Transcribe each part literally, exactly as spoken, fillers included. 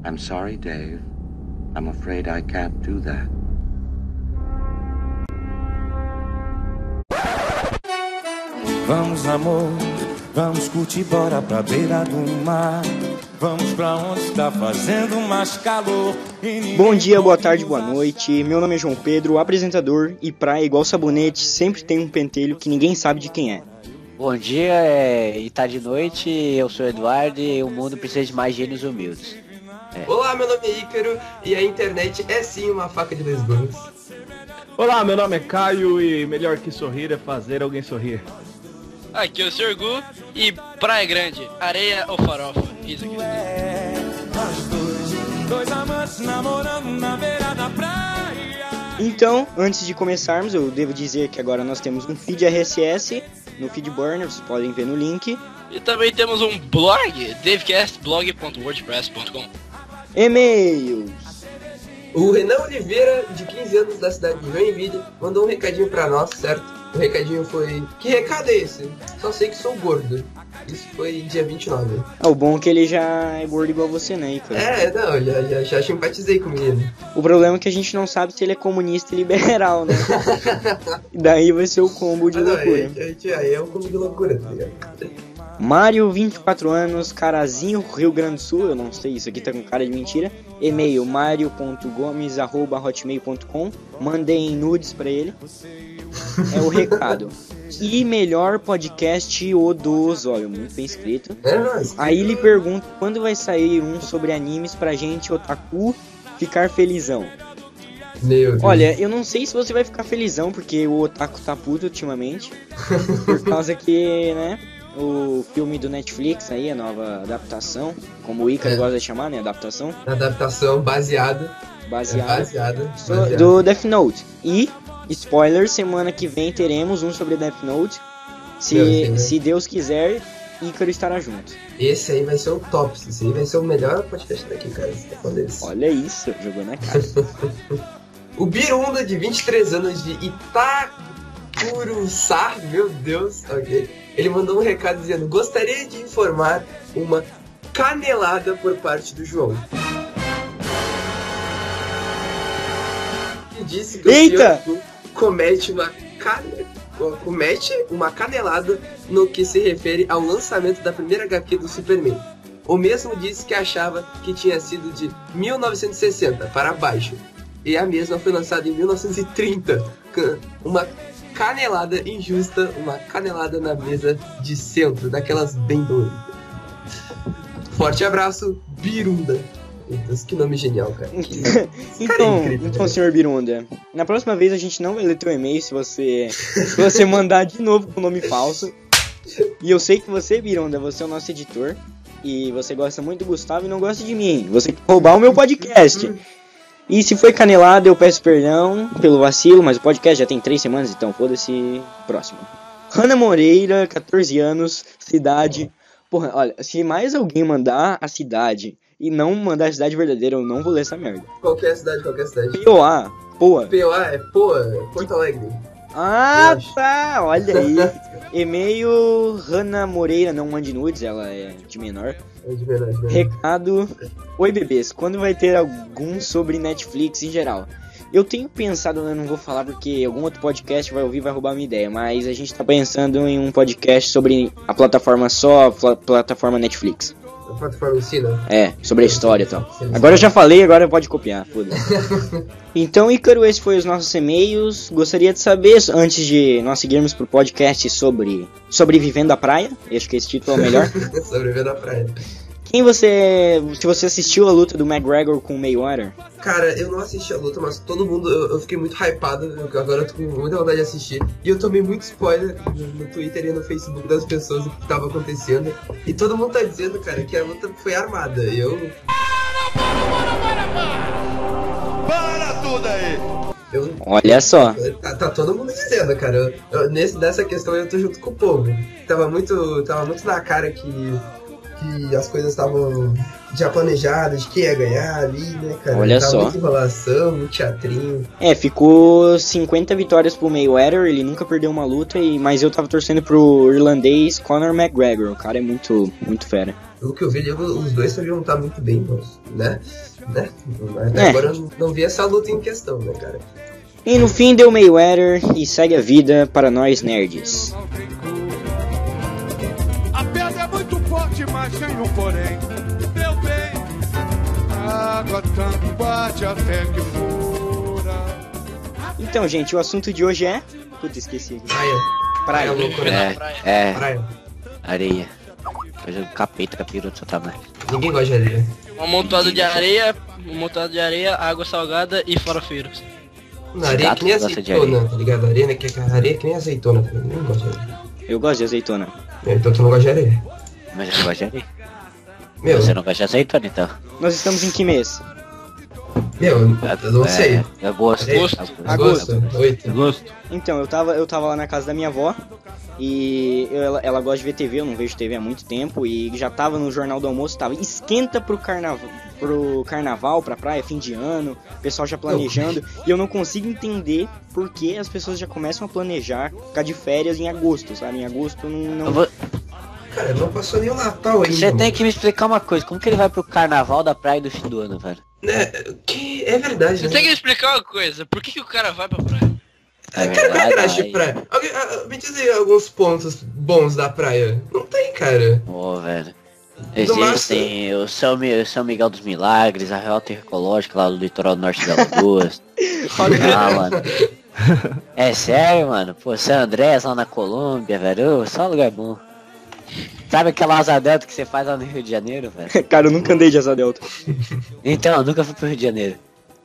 I'm sorry, Dave. I'm afraid I can't do that. Vamos, amor, vamos curtir, bora pra beira do mar. Vamos pra onde está fazendo mais calor. Bom dia, boa tarde, boa noite. Meu nome é João Pedro, apresentador, e praia igual sabonete sempre tem um pentelho que ninguém sabe de quem é. Bom dia, é... e tá de noite, eu sou o Eduardo e o mundo precisa de mais gênios humildes. É. Olá, meu nome é Ícaro e a internet é sim uma faca de dois gumes. Olá, meu nome é Caio e melhor que sorrir é fazer alguém sorrir. Aqui é o senhor Gu e Praia Grande, areia ou farofa? Isso aqui. É, nós dois, dois amantes namorando na beira da praia. Então, antes de começarmos, eu devo dizer que agora nós temos um feed R S S no Feedburner, vocês podem ver no link. E também temos um blog, davecastblog ponto wordpress ponto com. E-mails. O Renan Oliveira, de quinze anos, da cidade de Joinville, mandou um recadinho pra nós, certo? O recadinho foi... Que recado é esse? Só sei que sou gordo. Isso foi dia vinte e nove. Ah, o bom é que ele já é gordo igual você, né, Ícaro? É, não, já, já, já simpatizei com o menino. O problema é que a gente não sabe se ele é comunista e liberal, né? E daí vai ser o combo de ah, não, loucura. Aí, aí é o combo de loucura, tá ligado? Mário, vinte e quatro anos, Carazinho, Rio Grande do Sul, eu não sei, isso aqui tá com cara de mentira. E-mail mario ponto gomes arroba hotmail ponto com. Mandem nudes pra ele. É o recado. E melhor podcast o dos, olha, muito bem escrito. Aí ele pergunta quando vai sair um sobre animes pra gente, otaku, ficar felizão. Meu Deus. Olha, eu não sei se você vai ficar felizão, porque o otaku tá puto ultimamente. Por causa que, né, o filme do Netflix aí, a nova adaptação, como o Ícaro é. gosta de chamar, né, adaptação. Adaptação baseada. Baseada. É baseada, so, baseada. Do Death Note. E, spoiler, semana que vem teremos um sobre Death Note. Se Deus, se Deus quiser, Ícaro estará junto. Esse aí vai ser o top, esse aí vai ser o melhor podcast daqui, cara. Tá Olha isso, jogou na cara. O Birunda, de vinte e três anos, de Itacuruçá, meu Deus, ok. Ele mandou um recado dizendo: gostaria de informar uma canelada por parte do João. E disse que Eita! o senhor comete uma, cane... comete uma canelada no que se refere ao lançamento da primeira agá quê do Superman. O mesmo disse que achava que tinha sido de mil novecentos e sessenta para baixo. E a mesma foi lançada em mil novecentos e trinta. Uma canelada injusta, uma canelada na mesa de centro, daquelas bem doidas. Forte abraço, Birunda. Deus, que nome genial, cara. Que... então, cara é incrível, então né? senhor Birunda, na próxima vez a gente não vai ler teu e-mail se você, se você mandar de novo com nome falso. E eu sei que você, Birunda, você é o nosso editor. E você gosta muito do Gustavo e não gosta de mim. Você quer roubar o meu podcast. E se foi canelada, eu peço perdão pelo vacilo, mas o podcast já tem três semanas, então foda-se. Próximo. Hanna Moreira, catorze anos, cidade... Porra, olha, se mais alguém mandar a cidade e não mandar a cidade verdadeira, eu não vou ler essa merda. Qualquer cidade, qualquer cidade. P O A, Poa. P O A é Poa, Porto Alegre. Ah, tá, olha aí. E-mail, Hanna Moreira, não mande nudes, ela é de menor. É de menor, de menor. Recado: oi bebês, quando vai ter algum sobre Netflix em geral? Eu tenho pensado, eu não vou falar porque algum outro podcast vai ouvir e vai roubar minha ideia, mas a gente tá pensando em um podcast sobre a plataforma só, a pl- plataforma Netflix. A plataforma ensina? É, sobre a história e tal. Agora eu já falei, agora pode copiar, foda-se. Então, Ícaro, esses foram os nossos e-mails. Gostaria de saber, antes de nós seguirmos pro podcast sobre Sobrevivendo à Praia, acho que esse título é o melhor. Sobrevivendo à Praia. Quem você... Se você assistiu a luta do McGregor com o Mayweather? Cara, eu não assisti a luta, mas todo mundo... Eu, eu fiquei muito hypado, eu, agora eu tô com muita vontade de assistir. E eu tomei muito spoiler no, no Twitter e no Facebook das pessoas do que tava acontecendo. E todo mundo tá dizendo, cara, que a luta foi armada. E eu... Para, para, para, para! Para tudo aí! Eu, Olha só. Tá, tá todo mundo dizendo, cara. Eu, eu, nesse, nessa questão eu tô junto com o povo. Tava muito, tava muito na cara que... que as coisas estavam já planejadas, de quem ia ganhar ali, né, cara? Olha tava só. Muita enrolação, muito teatrinho. É, ficou cinquenta vitórias pro Mayweather, ele nunca perdeu uma luta, e, mas eu tava torcendo pro irlandês Conor McGregor, o cara é muito, muito fera. pelo que eu vi, os dois sabiam lutar muito bem, né? né? Até É. agora eu não vi essa luta em questão, né, cara? E no fim deu Mayweather e segue a vida para nós nerds. A pedra é muito forte, mas tem um porém. Meu bem, a água tanto bate até que fura. Então, gente, o assunto de hoje é... Puta, esqueci. Praia. Praia. É louco, né? É, praia. é, Praia. areia. Coisa do capeta, capirou do seu tamanho. Ninguém gosta de areia. Um amontoado de areia, um amontoado de areia, água salgada e farofeiros. Na areia é que nem Gato gosta de azeitona, tá ligado? Areia, né? Que a areia é que nem azeitona, tá ligado? Ninguém gosta de areia. Eu gosto de azeitona. É, então tu não gosta de areia. Mas eu não gosto de areia. Meu, Você não gosta de azeitona, então? Nós estamos em que mês? meu, eu não sei. É, é gosto. Gosto. É Agosto. Agosto, oito. Gosto. Então, eu tava, eu tava lá na casa da minha avó e eu- ela, ela gosta de ver T V, eu não vejo T V há muito tempo e já tava no Jornal do Almoço, tava esquenta pro carnaval, pro carnaval, pra praia, fim de ano, o pessoal já planejando e eu não consigo entender por que as pessoas já começam a planejar ficar de férias em agosto, sabe? Em agosto não... não... Eu vou- Cara, não passou nem o Natal ainda. Você tem mano. que me explicar uma coisa, como que ele vai pro carnaval da praia do fim do ano, velho? Né, que é verdade, Você né? tem que me explicar uma coisa, por que, que o cara vai pra praia? É Cara, qual é a verdade, graça de aí. praia? Alguém, ah, me diz aí alguns pontos bons da praia. Não tem, cara. Ô, velho. Do Existem o São, Mi- o São Miguel dos Milagres, a Real Ecológica lá do litoral norte da Lagoas. Ah, mano. É sério, mano? Pô, São Andrés lá na Colômbia, velho. Ô, só lugar bom. Sabe aquela asa delta que você faz lá no Rio de Janeiro, velho? Cara, eu nunca andei de asa delta. Então, eu nunca fui pro Rio de Janeiro.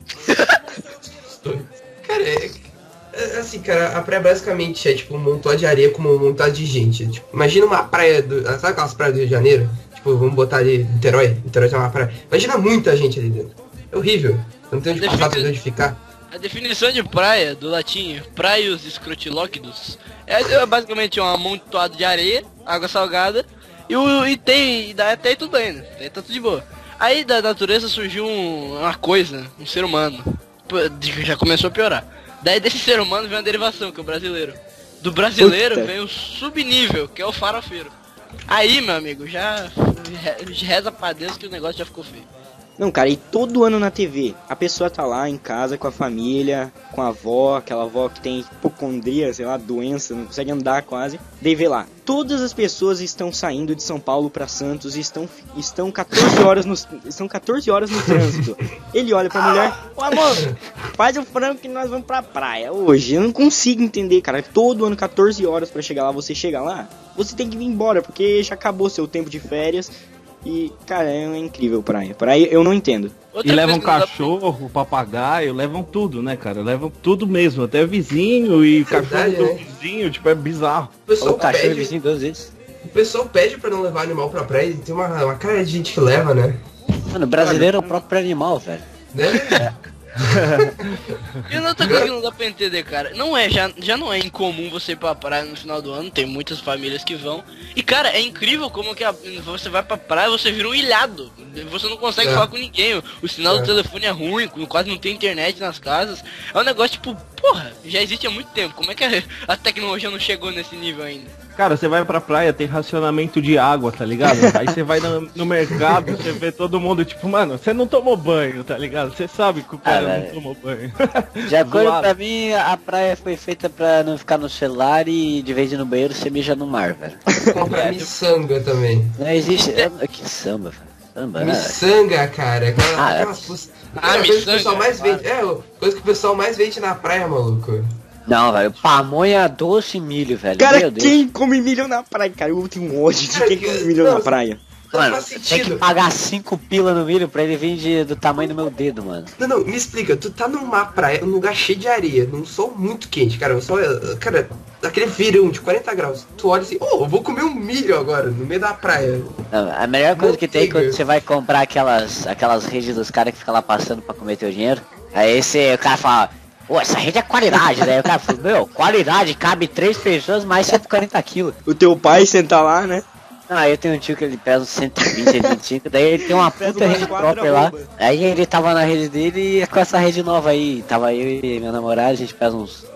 Cara, é, é assim, cara, a praia basicamente é tipo um montão de areia com um montão de gente. Tipo, imagina uma praia do. Sabe aquelas praias do Rio de Janeiro? Tipo, vamos botar ali Niterói. Niterói tem uma praia. Imagina muita gente ali dentro. É horrível. Não tem onde Define- passar, não tem onde ficar. A definição de praia, do latim, praios escrotilóquidos, é, é basicamente um amontoado de areia, água salgada, e, o, e tem, e dá até aí tudo bem, né? Aí tá tudo de boa. Aí da natureza surgiu um- uma coisa, um ser humano, pô, de- já começou a piorar. Daí desse ser humano vem uma derivação, que é o brasileiro. Do brasileiro Puta. vem o subnível, que é o farofeiro. Aí, meu amigo, já re- reza pra Deus que o negócio já ficou feio. Não, cara, e todo ano na T V, a pessoa tá lá em casa com a família, com a avó, aquela avó que tem hipocondria, sei lá, doença, não consegue andar quase. Daí vê lá, todas as pessoas estão saindo de São Paulo pra Santos e estão, estão quatorze horas no, estão quatorze horas no trânsito. Ele olha pra mulher, ô amor, faz o frango que nós vamos pra praia hoje. Eu não consigo entender, cara, todo ano quatorze horas pra chegar lá, você chega lá, você tem que vir embora, porque já acabou seu tempo de férias. E, cara, é incrível praia. Praia eu não entendo. Outra E levam coisa que não dá pra- cachorro, papagaio, levam tudo, né, cara? Levam tudo mesmo, até vizinho e Verdade, cachorro do né? vizinho, tipo, é bizarro. O pessoal, O cachorro pede, vizinho duas vezes. o pessoal pede pra não levar animal pra praia e tem uma, uma cara de gente que leva, né? Mano, o brasileiro é o próprio animal, velho. Né? E outra coisa que não dá pra entender, cara, não é, já, já não é incomum você ir pra praia no final do ano, tem muitas famílias que vão. E cara, é incrível como que a- você vai pra praia e você vira um ilhado. Você não consegue É. falar com ninguém, o, o sinal É. do telefone é ruim, quase não tem internet nas casas. É um negócio tipo, porra, já existe há muito tempo, como é que a, a tecnologia não chegou nesse nível ainda? Cara, você vai pra praia, tem racionamento de água, tá ligado? Aí você vai no, no mercado, você vê todo mundo, tipo, mano, você não tomou banho, tá ligado? Você sabe que o cara Ah, não velho. tomou banho. De acordo Zoado. pra mim, a praia foi feita pra não ficar no celular e de vez de ir no banheiro você mija no mar, velho. Comprar miçanga também. Não existe. é- Que samba, velho. Samba, né? Miçanga, cara. Aquela, Ah, é. aquelas pus- Ah, aquela coisa que o miçanga, pessoal mais claro. vende. É, o- coisa que o pessoal mais vende na praia, maluco. Não, velho. Pamonha doce e milho, velho. Cara, Meu Deus. quem come milho na praia? Cara, eu tenho um ódio de Cara, quem que- come milho não, na praia. Não Mano, faz você tem que sentido. pagar cinco pila no milho pra ele vir de, do tamanho do meu dedo, mano. Não, não, me explica. Tu tá numa praia, num lugar cheio de areia, num sol muito quente, cara. O sol é, cara, aquele verão de quarenta graus. Tu olha assim, oh, eu vou comer um milho agora, no meio da praia. Não, a melhor coisa que tem é Manteiga. quando você vai comprar aquelas, aquelas redes dos caras que ficam lá passando pra comer teu dinheiro. Aí você, o cara fala, pô, essa rede é qualidade, né? O cara fala, meu, qualidade, cabe três pessoas mais cento e quarenta quilos. O teu pai senta lá, né? Ah, eu tenho um tio que ele pesa uns cento e vinte, cento e vinte e cinco, daí ele tem uma Pesa puta umas rede quatro própria lá. arroba. Aí ele tava na rede dele e com essa rede nova aí, tava eu e meu namorado, a gente pesa uns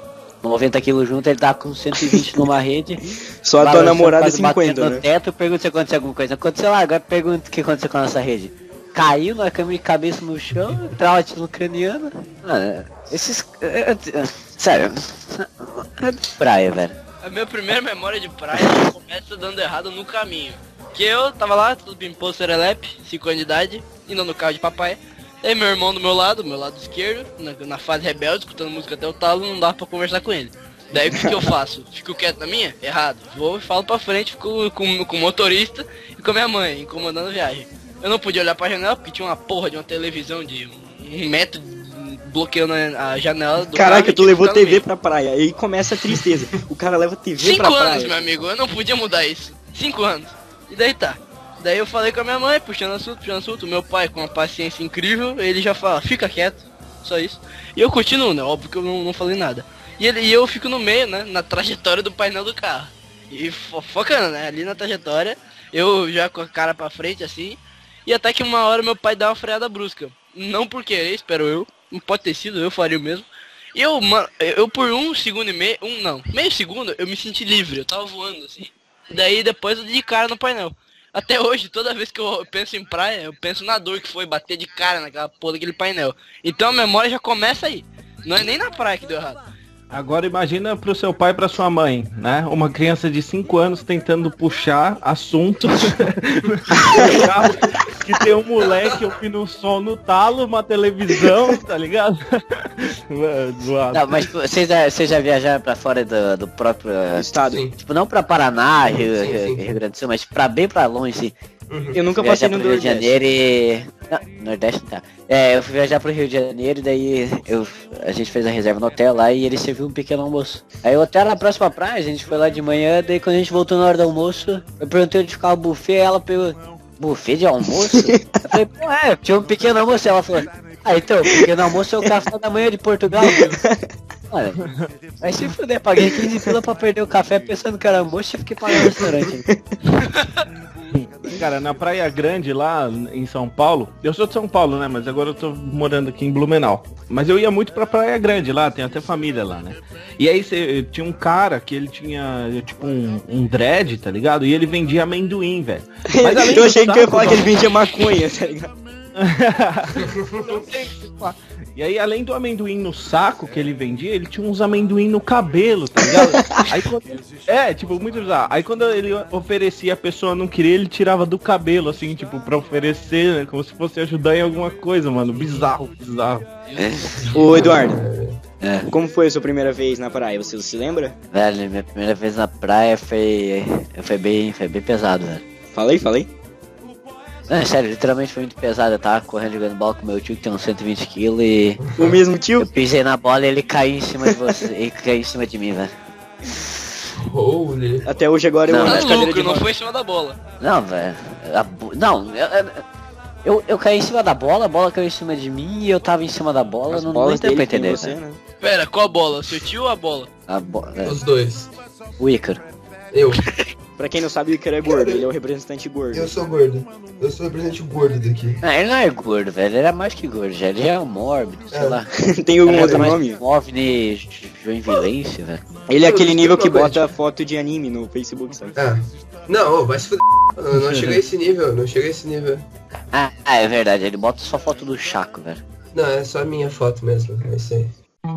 noventa quilos junto, ele tá com cento e vinte numa rede. Só a tua balançando, namorada quase batendo cinquenta, no né? teto, pergunta se aconteceu alguma coisa. Aconteceu lá, agora pergunta o que aconteceu com a nossa rede. Caiu na cama de cabeça no chão, trauma craniano. Mano, esses... Sério. Praia, velho. A minha primeira memória de praia começa dando errado no caminho. Que eu tava lá, tudo pimpou, serelepe, cinco anos de idade, indo no carro de papai. Aí meu irmão do meu lado, meu lado esquerdo, na, na fase rebelde, escutando música até o talo, não dava pra conversar com ele. Daí o que, que eu faço? Fico quieto na minha? Errado. Vou e falo pra frente, fico com, com o motorista e com a minha mãe, incomodando a viagem. Eu não podia olhar pra janela porque tinha uma porra de uma televisão de um metro bloqueando a janela do Caraca, carro, tu e levou ficava no T V meio. pra praia, aí começa a tristeza. O cara leva T V Cinco pra praia. anos, meu amigo, eu não podia mudar isso. Cinco anos. E daí tá. Daí eu falei com a minha mãe, puxando assunto, puxando assunto. Meu pai, com uma paciência incrível, ele já fala, fica quieto, só isso. E eu continuo, né? Óbvio que eu não, não falei nada. E, ele, e eu fico no meio, né? Na trajetória do painel do carro. E fo focando, né? Ali na trajetória, eu já com a cara pra frente, assim. E até que uma hora meu pai dá uma freada brusca. Não por querer, espero eu. Não pode ter sido, eu faria o mesmo. E eu, mano, eu por um segundo e meio, um não, meio segundo, eu me senti livre, eu tava voando, assim. E daí depois eu dei de cara no painel. Até hoje, toda vez que eu penso em praia, eu penso na dor que foi bater de cara naquela porra daquele painel. Então a memória já começa aí. Não é nem na praia que deu errado. Agora imagina pro seu pai e pra sua mãe, né? Uma criança de cinco anos tentando puxar assuntos no carro, que tem um moleque ouvindo um som no talo, uma televisão, tá ligado? Zoado. Não, mas vocês já, vocês já viajaram pra fora do, do próprio Estado. Sim. tipo, não pra Paraná, Rio, Sim, Rio, sim. Rio Grande do Sul, mas pra bem pra longe, assim. Eu nunca Viajar passei no pro Rio de Nordeste. Janeiro e... Não, Nordeste não tá. É, eu fui viajar pro Rio de Janeiro e daí eu, a gente fez a reserva no hotel lá e ele serviu um pequeno almoço. Aí o hotel na próxima praia, a gente foi lá de manhã, daí quando a gente voltou na hora do almoço, eu perguntei onde ficava o buffet, ela pegou, buffet de almoço? Eu falei, pô, é, tinha um pequeno almoço, ela falou, ah, então, o pequeno almoço é o café da manhã de Portugal. Olha, aí se fuder, paguei quinze pila pra perder o café pensando que era almoço e fiquei pagando o restaurante. Cara, na Praia Grande lá em São Paulo, eu sou de São Paulo, né, mas agora eu tô morando aqui em Blumenau. Mas eu ia muito pra Praia Grande lá, tem até família lá, né. E aí cê, tinha um cara que ele tinha, tipo, um, um dread, tá ligado? E ele vendia amendoim, velho. Mas além Eu do achei que eu ia saco, falar que ele vendia maconha, tá ligado? E aí, além do amendoim no saco que ele vendia, ele tinha uns amendoim no cabelo, tá ligado? Aí quando... É, tipo, muito bizarro. Aí quando ele oferecia, a pessoa não queria, ele tirava do cabelo, assim, tipo, pra oferecer, né? Como se fosse ajudar em alguma coisa, mano. Bizarro, bizarro. Ô, Eduardo, É. como foi a sua primeira vez na praia? Você se lembra? Velho, minha primeira vez na praia foi, foi bem, foi bem pesado, velho. Falei, falei. Não, é sério, literalmente foi muito pesado. Eu tava correndo jogando bola com meu tio que tem uns cento e vinte quilos e O mesmo tio? eu pisei na bola e ele caiu em cima de você, ele caiu em cima de mim, velho. Holy. Até hoje agora eu Não, ando Tá de cadeira louco, de não roda. foi em cima da bola. Não, velho. a bo- Não, eu, eu, eu, eu caí em cima da bola, a bola caiu em cima de mim e eu tava em cima da bola, As não, não bolas deu pra dele tem entender, você, velho. né? Pera, qual a bola? Seu tio ou a bola? A bola, Os dois. o Ícaro. Eu. Pra quem não sabe, o Ícaro é gordo, ele é o representante gordo. Eu sou gordo. Eu sou o representante gordo daqui. Ah, ele não é gordo, velho, ele é mais que gordo, já. Ele é um mórbido, sei É. lá. Tem algum Ele é outro mais nome? um OVNI joinvilense, velho. Ele é aquele nível que Promete. bota foto de anime no Facebook, sabe? Ah. Não, ô, vai se fuder. Não, não chega a esse nível, não chega a esse nível. Ah, ah, é verdade, ele bota só foto do Chaco, velho. Não, é só a minha foto mesmo, é isso aí.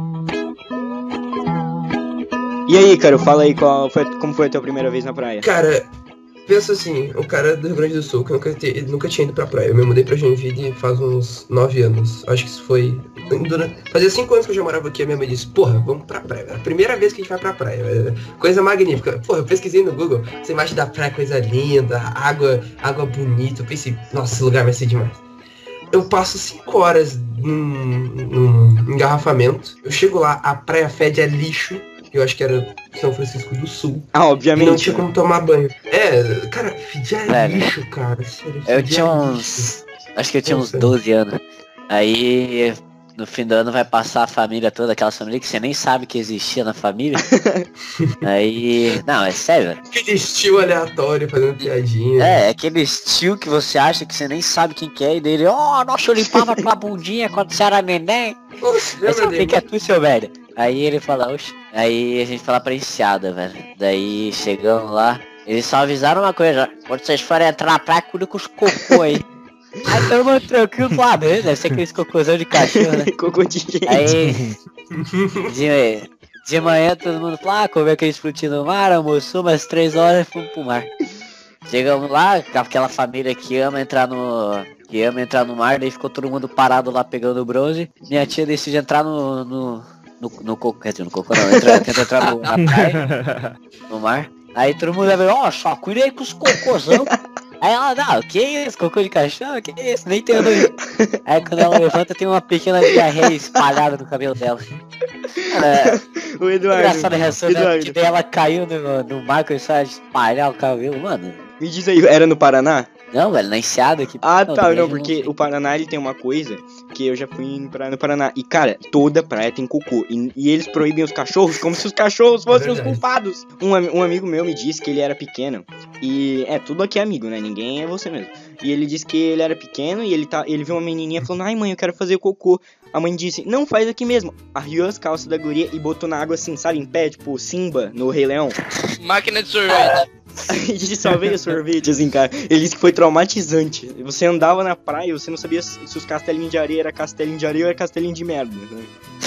E aí, cara, fala aí qual foi, como foi a tua primeira vez na praia? Cara, pensa assim, um cara do Rio Grande do Sul que nunca, te, nunca tinha ido pra praia. Eu me mudei pra Joinville faz uns nove anos. Acho que isso foi... Durante, fazia cinco anos que eu já morava aqui, a minha mãe disse, porra, vamos pra praia. A primeira vez que a gente vai pra praia. Coisa magnífica. Porra, eu pesquisei no Google, essa imagem da praia, coisa linda, água, água bonita. Eu pensei, nossa, esse lugar vai ser demais. Eu passo cinco horas num, num engarrafamento. Eu chego lá, a praia fede a lixo. Eu acho que era São Francisco do Sul. Ah, E não obviamente. tinha como tomar banho. É, cara, fedia Velho, lixo, cara. Sério, Eu fedia tinha uns... lixo. Acho que eu tinha uns Nossa. doze anos. Aí, no fim do ano vai passar a família toda, aquela família que você nem sabe que existia na família. Aí... Não, é sério, velho. Aquele estilo aleatório, fazendo piadinha. É, aquele tio que você acha que você nem sabe quem que é, e dele, ó, oh, nossa, eu limpava tua bundinha quando você era neném. Nossa, Aí lembra você dele? fica, que é tu, seu velho. Aí ele fala, oxe, Aí a gente foi lá pra enseada, velho. Daí chegamos lá, eles só avisaram uma coisa, quando vocês forem entrar na praia, cuida com os cocô aí. Aí todo mundo tranquilo lá, né? Deve ser aqueles cocôzão de cachorro, né? Cocô de gente. Aí, de, de manhã todo mundo falou, ah, comeu aqueles frutinhos no mar, almoçou umas três horas e fomos pro mar. Chegamos lá, aquela família que ama entrar no... Que ama entrar no mar, daí ficou todo mundo parado lá pegando bronze. Minha tia decidiu entrar no... no, no, no coco, quer dizer, no coco não, entra, tenta entrar no, na praia, no mar. Aí todo mundo vai ver, ó, só cuida aí com os cocôzão. Aí ela, não, que isso, cocô de cachorro, que isso, nem entendo isso. Aí quando ela levanta tem uma pequena diarreia espalhada no cabelo dela. Cara, O Eduardo. engraçada a reação dela, Eduardo. que daí ela caiu no, no mar e começou a espalhar o cabelo, mano. Me diz aí, era no Paraná? Não, velho, na enseada aqui. Ah, tá, também não, porque sei. o Paraná ele tem uma coisa que eu já fui em praia no Paraná. E, cara, toda praia tem cocô. E, e eles proíbem os cachorros como se os cachorros fossem os Verdade. culpados. Um, am- um amigo meu me disse que ele era pequeno. E é, tudo aqui é amigo, né? Ninguém é você mesmo. E ele disse que ele era pequeno e ele, tá, ele viu uma menininha falando, ai mãe, eu quero fazer cocô. A mãe disse, não, faz aqui mesmo. Arriou as calças da guria e botou na água assim, sabe, em pé, tipo Simba no Rei Leão. Máquina de sorvete. E só veio sorvete, assim, cara. Ele disse que foi traumatizante. Você andava na praia e você não sabia se se os castelinhos de areia era castelinho de areia ou era castelinho de merda. Né?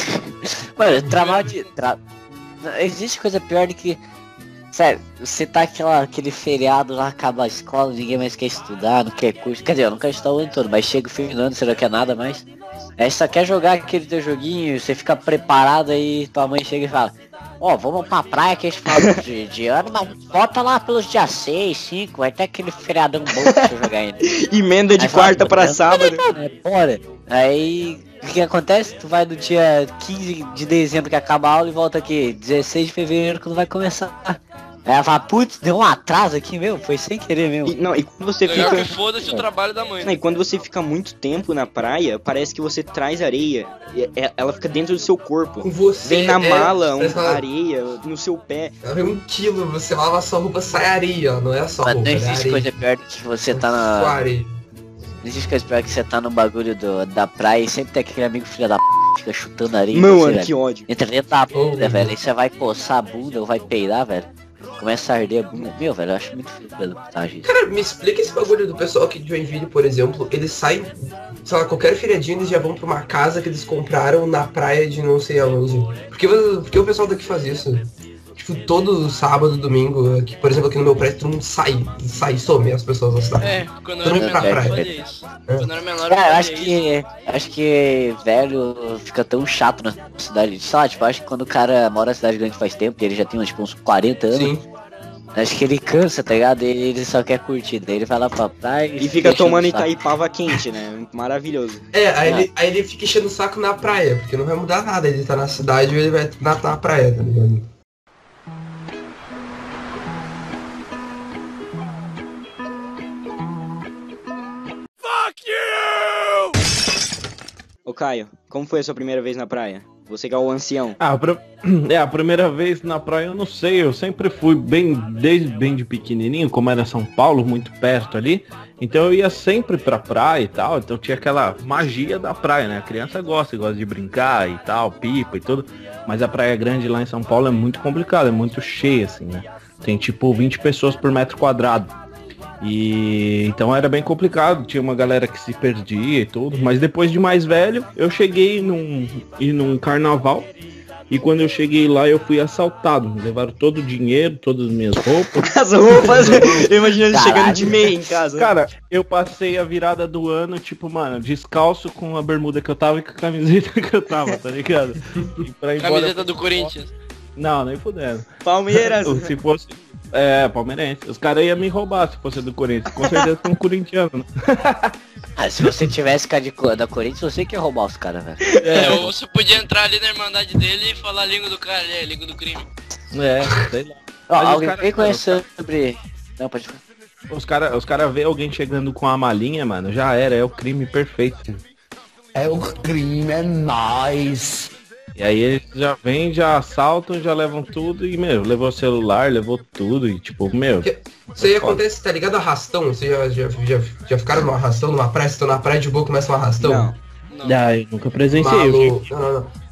Mano, trabalho de... Tra... Existe coisa pior do que... Sério, você tá aquela, aquele feriado lá, acaba a escola, ninguém mais quer estudar, não quer curso. Quer dizer, eu não quero estudar o ano todo, mas chega o fim do ano, você não quer nada mais. Aí você só quer jogar aquele teu joguinho, você fica preparado aí, tua mãe chega e fala, ó, oh, vamos pra praia que a gente fala de, de ano, mas volta lá pelos dias seis, cinco, vai ter aquele feriadão bom pra você jogar ainda. Emenda de Aí fala, quarta pra "Não, sábado. É, bora. Aí, o que acontece? Tu vai do dia quinze de dezembro que acaba a aula e volta aqui, dezesseis de fevereiro quando vai começar. Aí ela fala, putz, deu um atraso aqui, meu, foi sem querer mesmo. E, não, e quando você Legal fica... que foda-se o trabalho da mãe. Não, e quando você fica muito tempo na praia, parece que você traz areia. e- e- Ela fica dentro do seu corpo. Com você. Vem na é, mala um, parece que ela- areia no seu pé. Ela vem um quilo, você lava a sua roupa, sai areia, ó. Não é só Mas roupa, não é existe areia. coisa pior do que você tá Só na... areia. Não existe coisa pior que você tá no bagulho do, da praia e sempre tem aquele amigo filho da p que fica chutando areia. em Mano, você, mano, velho. que ódio. Entra dentro da Oh, bunda, velho, meu aí você vai coçar a bunda ou vai peidar, velho. Começa a arder a bunda. Meu, velho, eu acho muito filho da putagem isso. Cara, me explica esse bagulho do pessoal aqui de Joinville, por exemplo. Eles saem, sei lá, qualquer feriadinho eles já vão pra uma casa que eles compraram na praia de não sei aonde. Por que, por que o pessoal daqui faz isso? Tipo, todo sábado, domingo, aqui, por exemplo, aqui no meu prédio, todo mundo sai, sai, some as pessoas da cidade. É, quando eu Todo era mundo pra menor eu praia. fazia isso. É. Quando eu era menor eu Cara, eu acho fazia isso. que. Acho que velho fica tão chato na cidade. Sei lá, tipo, acho que quando o cara mora na cidade grande faz tempo, e ele já tem tipo, uns quarenta anos, Sim. acho que ele cansa, tá ligado? Ele, ele só quer curtir. Daí ele vai lá pra praia E fica tomando enchendo o saco. Itaipava quente, né? Maravilhoso. É, aí, Ele, aí ele fica enchendo o saco na praia, porque não vai mudar nada. Ele tá na cidade ou ele vai na, na praia, tá ligado? Ô Caio, como foi a sua primeira vez na praia? Você que é o ancião. Ah, a pri- é, a primeira vez na praia eu não sei, eu sempre fui bem, desde bem de pequenininho, como era São Paulo, muito perto ali, então eu ia sempre pra praia e tal, então tinha aquela magia da praia, né? A criança gosta, gosta de brincar e tal, pipa e tudo, mas a praia grande lá em São Paulo é muito complicada, é muito cheia assim, né? Tem tipo vinte pessoas por metro quadrado. E então era bem complicado, tinha uma galera que se perdia e tudo, mas depois de mais velho, eu cheguei num, em num carnaval e quando eu cheguei lá eu fui assaltado, me levaram todo o dinheiro, todas as minhas roupas. As roupas, eu imagino ele Caralho. chegando de meia em casa. Cara, eu passei a virada do ano, tipo, mano, descalço com a bermuda que eu tava e com a camiseta que eu tava, tá ligado? E pra ir embora- Camiseta do Corinthians. Não, nem fudendo. Palmeiras. Se fosse... É, palmeirense. Os caras iam me roubar se fosse do Corinthians. Com certeza são corintiano, né? Ah, se você tivesse cara de, co- da Corinthians, você que ia roubar os caras, velho. É, ou você podia entrar ali na irmandade dele e falar a língua do cara, é, a língua do crime. É, sei lá. Ó, Mas os alguém cara- vem conhecer sobre... Não, pode falar. Os caras os cara vê alguém chegando com a malinha, mano, já era, é o crime perfeito. É o crime, é nóis. E aí eles já vêm, já assaltam, já levam tudo e, meu, levou celular, levou tudo e, tipo, meu... Que- Isso aí acontece, tá ligado? Arrastão. Vocês já, já, já, já ficaram num arrastão, numa praia? Vocês estão na praia de boa, começa um arrastão? Não. Não. Ah, eu nunca presenciei. Malu... eu- Não, não, não.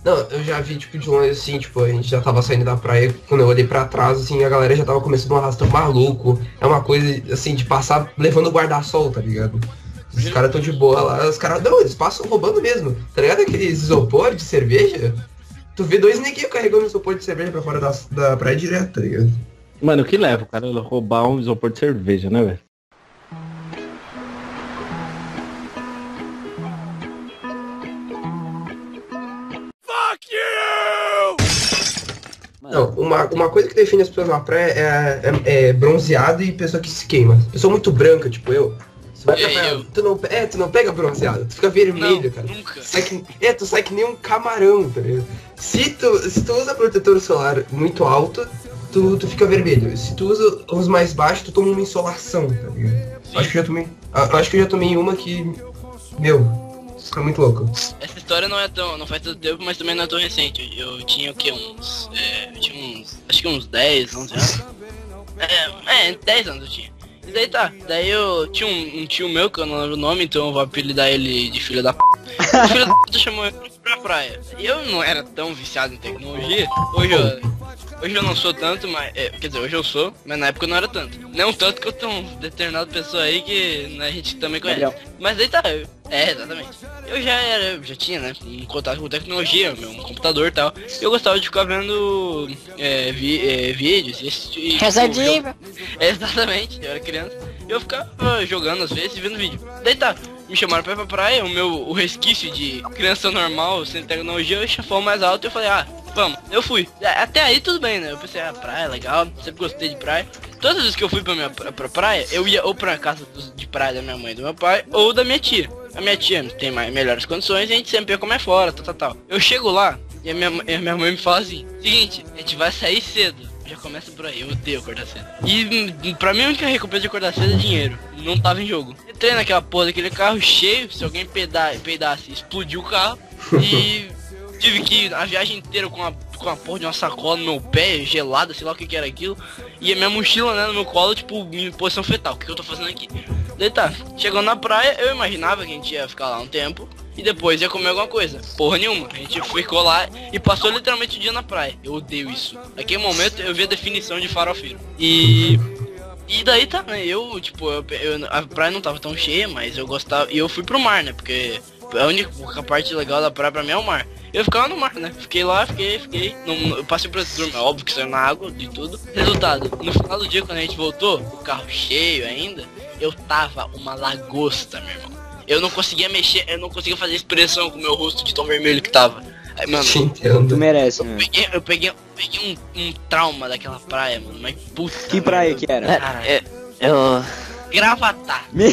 Não, eu já vi, tipo, de longe, assim, tipo, a gente já tava saindo da praia, quando eu olhei pra trás, assim, a galera já tava começando um arrastão maluco. É uma coisa, assim, de passar levando guarda-sol, tá ligado? Os caras tão de boa lá, os caras, não, eles passam roubando mesmo, tá ligado? Aqueles isopor de cerveja, tu vê dois neguinhos carregando isopor de cerveja pra fora da, da praia direto, tá ligado? Mano, o que leva o cara a roubar um isopor de cerveja, né, velho? Não, uma, uma coisa que define as pessoas na praia é, é, é bronzeado e pessoa que se queima. Pessoa muito branca, tipo eu. Você vai pra praia, tu não, é, tu não pega bronzeado, tu fica vermelho, Não, cara. nunca. Sai que, é, tu sai que nem um camarão, tá ligado? Se tu, se tu usa protetor solar muito alto, tu, tu fica vermelho. Se tu usa os mais baixos, tu toma uma insolação, tá ligado? Acho que eu já tomei. Acho que eu já tomei uma que. Meu. Fica muito louco. Essa história não é tão, não faz tanto tempo, mas também não é tão recente. Eu tinha o que, uns, é, eu tinha uns, acho que uns dez, onze anos. É, é, dez anos eu tinha. E daí tá, daí eu tinha um, um tio meu, que eu não lembro o nome, então eu vou apelidar ele de filho da p. O filho da p chamou ele pra praia. E eu não era tão viciado em tecnologia, hoje eu... Hoje eu não sou tanto, mas... É, quer dizer, hoje eu sou, mas na época eu não era tanto. Não tanto que eu tenho um determinado pessoa aí que, né, a gente também conhece. Gabriel. Mas daí tá, eu, é, exatamente. Eu já era, eu já tinha, né, um contato com tecnologia, meu, um computador e tal. E eu gostava de ficar vendo é, vi, é, vídeos e assistir... Resident Exatamente, eu era criança. E eu ficava jogando às vezes e vendo vídeo. Daí tá, me chamaram pra ir pra praia, o meu o resquício de criança normal, sem tecnologia, eu chafou mais alto e eu falei, ah... Vamos, eu fui. Até aí tudo bem, né? Eu pensei, ah, praia, legal, sempre gostei de praia. Todas as vezes que eu fui pra, minha, pra, pra praia, eu ia ou pra casa de praia da minha mãe e do meu pai, ou da minha tia. A minha tia tem mais, melhores condições e a gente sempre ia comer fora, tal, tal, tal. Eu chego lá e a minha, e a minha mãe me fala assim, seguinte, a gente vai sair cedo. Já começa por aí, eu odeio acordar cedo. E pra mim a única recompensa de acordar cedo é dinheiro. Não tava em jogo. Entrei naquela porra daquele carro cheio, se alguém peidar, peidasse, explodiu o carro. E... tive que ir a viagem inteira com a, com a porra de uma sacola no meu pé, gelada, sei lá o que que era aquilo. E a minha mochila, né, no meu colo, tipo, em posição fetal. O que, que eu tô fazendo aqui? Daí tá, chegando na praia, eu imaginava que a gente ia ficar lá um tempo e depois ia comer alguma coisa. Porra nenhuma. A gente ficou lá e passou literalmente o dia na praia. Eu odeio isso. Naquele momento eu vi a definição de farofeiro. E... E daí tá, né, eu, tipo, eu, eu, a praia não tava tão cheia, mas eu gostava... E eu fui pro mar, né, porque a única parte legal da praia pra mim é o mar. Eu ficava no mar, né? Fiquei lá, fiquei, fiquei. Não, não, eu passei por esse turma, é óbvio que saiu na água, de tudo. Resultado, no final do dia, quando a gente voltou, o carro cheio ainda, eu tava uma lagosta, meu irmão. Eu não conseguia mexer, eu não conseguia fazer expressão com o meu rosto de tão vermelho que tava. Aí, mano, tu merece, eu peguei, eu peguei, eu peguei um, um trauma daquela praia, mano. Mas puta. Que praia que era? Cara, É, eu... Gravatar. Meu,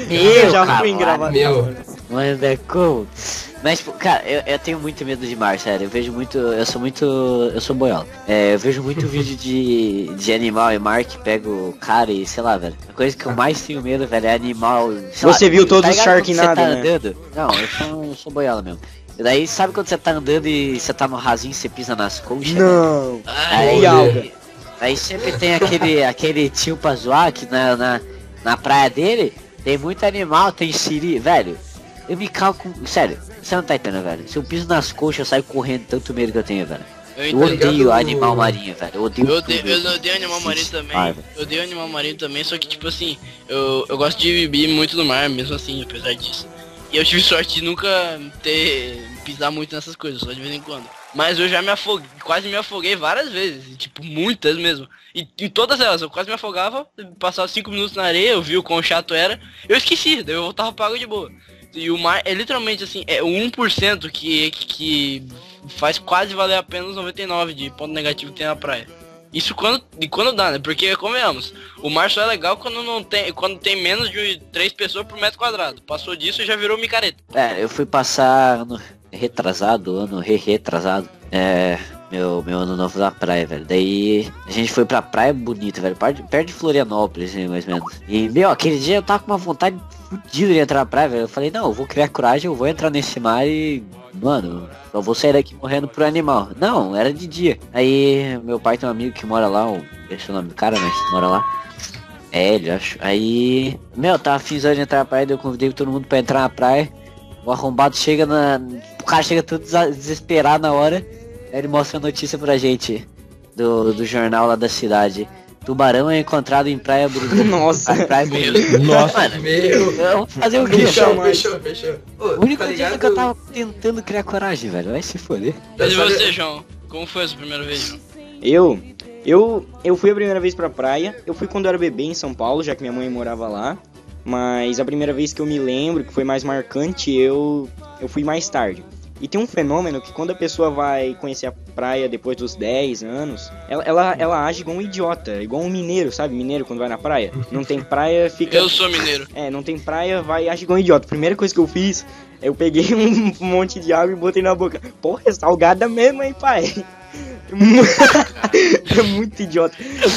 eu já fui em Gravatar. Meu. Mas é cool. Mas, tipo, cara, eu, eu tenho muito medo de mar, sério. Eu vejo muito. Eu sou muito. Eu sou boiola. É, eu vejo muito vídeo de, de animal e mar que pega o cara e sei lá, velho. A coisa que eu mais tenho medo, velho, é animal. Você lá, viu todos tá os ligado quando você Sharknado, tá né? andando? Não, eu sou, eu sou boiola mesmo. E daí, sabe quando você tá andando e você tá no rasinho e você pisa nas coxas? Não. Aí, E alga. aí sempre tem aquele, aquele tio pra zoar que na, na, na praia dele tem muito animal, tem siri, velho. Eu me cago com... Sério, você não tá entendendo, velho. Se eu piso nas coxas, eu saio correndo tanto medo que eu tenho, velho. Eu Eu entendo. odeio Ligado? animal marinho, velho. Eu odeio Eu odeio, tudo. eu odeio animal marinho também. Ai, velho. Eu odeio animal marinho também, só que tipo assim, eu, eu gosto de beber muito no mar, mesmo assim, apesar disso. E eu tive sorte de nunca ter pisar muito nessas coisas, só de vez em quando. Mas eu já me afoguei, quase me afoguei várias vezes, e, tipo, muitas mesmo. E em todas elas, eu quase me afogava, passava cinco minutos na areia, eu vi o quão chato era, eu esqueci, daí eu voltava pra água de boa. E o mar é literalmente assim, é o um por cento que, que faz quase valer a pena os noventa e nove por cento de ponto negativo que tem na praia. Isso quando, e quando dá, né? Porque, convenhamos, o mar só é legal quando não tem, quando tem menos de três pessoas por metro quadrado. Passou disso e já virou micareta. É, eu fui passar ano retrasado, ano re-retrasado. É, meu, meu ano novo na praia, velho. Daí a gente foi pra praia bonita, velho. Perto, perto de Florianópolis, assim, mais ou menos. E, meu, aquele dia eu tava com uma vontade fodida de entrar na praia, velho. Eu falei, não, eu vou criar coragem, eu vou entrar nesse mar e... Mano, eu vou sair daqui morrendo por animal. Não, era de dia. Aí, meu pai tem um amigo que mora lá, o... esse é o nome do cara, mas mora lá. É, ele, acho. Aí, meu, tava finzando de entrar na praia, daí eu convidei todo mundo pra entrar na praia. O arrombado chega na... cara chega todo desa- desesperado na hora, aí ele mostra a notícia pra gente do, do jornal lá da cidade. Tubarão é encontrado em Praia Bonita. Nossa. Ah, Praia Bonita. Nossa. Mano, Meu. vamos fazer o quê? Fechou, mais. fechou, fechou. Ô, O único tá dia ligado? que eu tava tentando criar coragem, velho. Vai se foder. Mas e Sabe- você, João? Como foi a sua primeira vez, João? Eu, eu, eu fui a primeira vez pra praia. Eu fui quando eu era bebê em São Paulo, já que minha mãe morava lá. Mas a primeira vez que eu me lembro, que foi mais marcante, eu, eu fui mais tarde. E tem um fenômeno que quando a pessoa vai conhecer a praia depois dos dez anos, ela, ela, ela age igual um idiota, igual um mineiro, sabe? Mineiro quando vai na praia. Não tem praia, fica... Eu sou mineiro. É, não tem praia, vai e age igual um idiota. Primeira coisa que eu fiz, eu peguei um monte de água e botei na boca. Porra, é salgada mesmo, hein, pai? É muito idiota.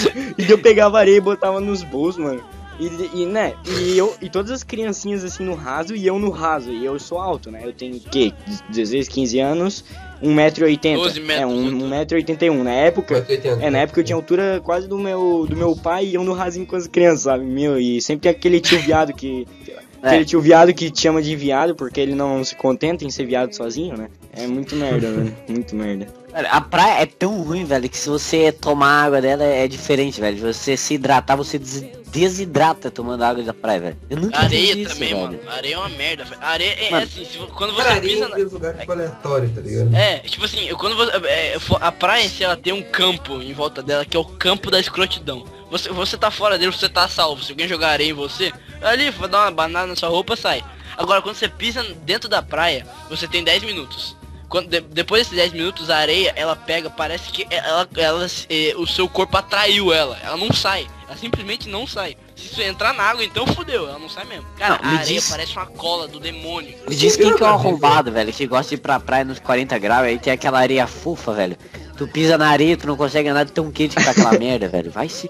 E eu pegava areia e botava nos bolsos, mano. E, e, né, e, eu, e todas as criancinhas assim no raso e eu no raso. E eu sou alto, né? Eu tenho o quê? dezesseis, quinze anos, um metro e oitenta. doze metros É, um, de um metro e oitenta e um. Na época, oitenta. é, na época eu tinha a altura quase do meu, do meu pai e eu no rasinho com as crianças, sabe? Meu, e sempre tem aquele tio viado que... Aquele tio viado que te chama de viado porque ele não se contenta em ser viado sozinho, né? É muito merda, velho. Muito merda. Cara, a praia é tão ruim, velho, que se você tomar água dela é diferente, velho. Você se hidratar, você des- desidrata tomando água da praia, velho. Eu nunca Areia fiz isso, também, velho. mano. Areia é uma merda, velho. Areia é, Mano. assim, se, vo- quando você Cara, pisa em na... aqueles lugares tipo aleatório, tá ligado? É, tipo assim, eu- quando você, é, fo- a praia em si, ela tem um campo em volta dela, que é o campo da escrotidão. Você, você tá fora dele, você tá salvo. Se alguém jogar areia em você, ali, vai dar uma banana na sua roupa, sai. Agora, quando você pisa dentro da praia, você tem dez minutos. Quando, de- depois desses dez minutos, a areia, ela pega, parece que ela, ela, eh, o seu corpo atraiu ela. Ela não sai. Ela simplesmente não sai. Se você entrar na água, então fudeu. Ela não sai mesmo. Cara, Não, me a areia diz- parece uma cola do demônio. Me diz quem que é o arrombado, velho, que gosta de ir pra praia nos quarenta graus, aí tem aquela areia fofa, velho. Tu pisa na areia, tu não consegue andar de tão quente que tá aquela merda, velho. Vai se...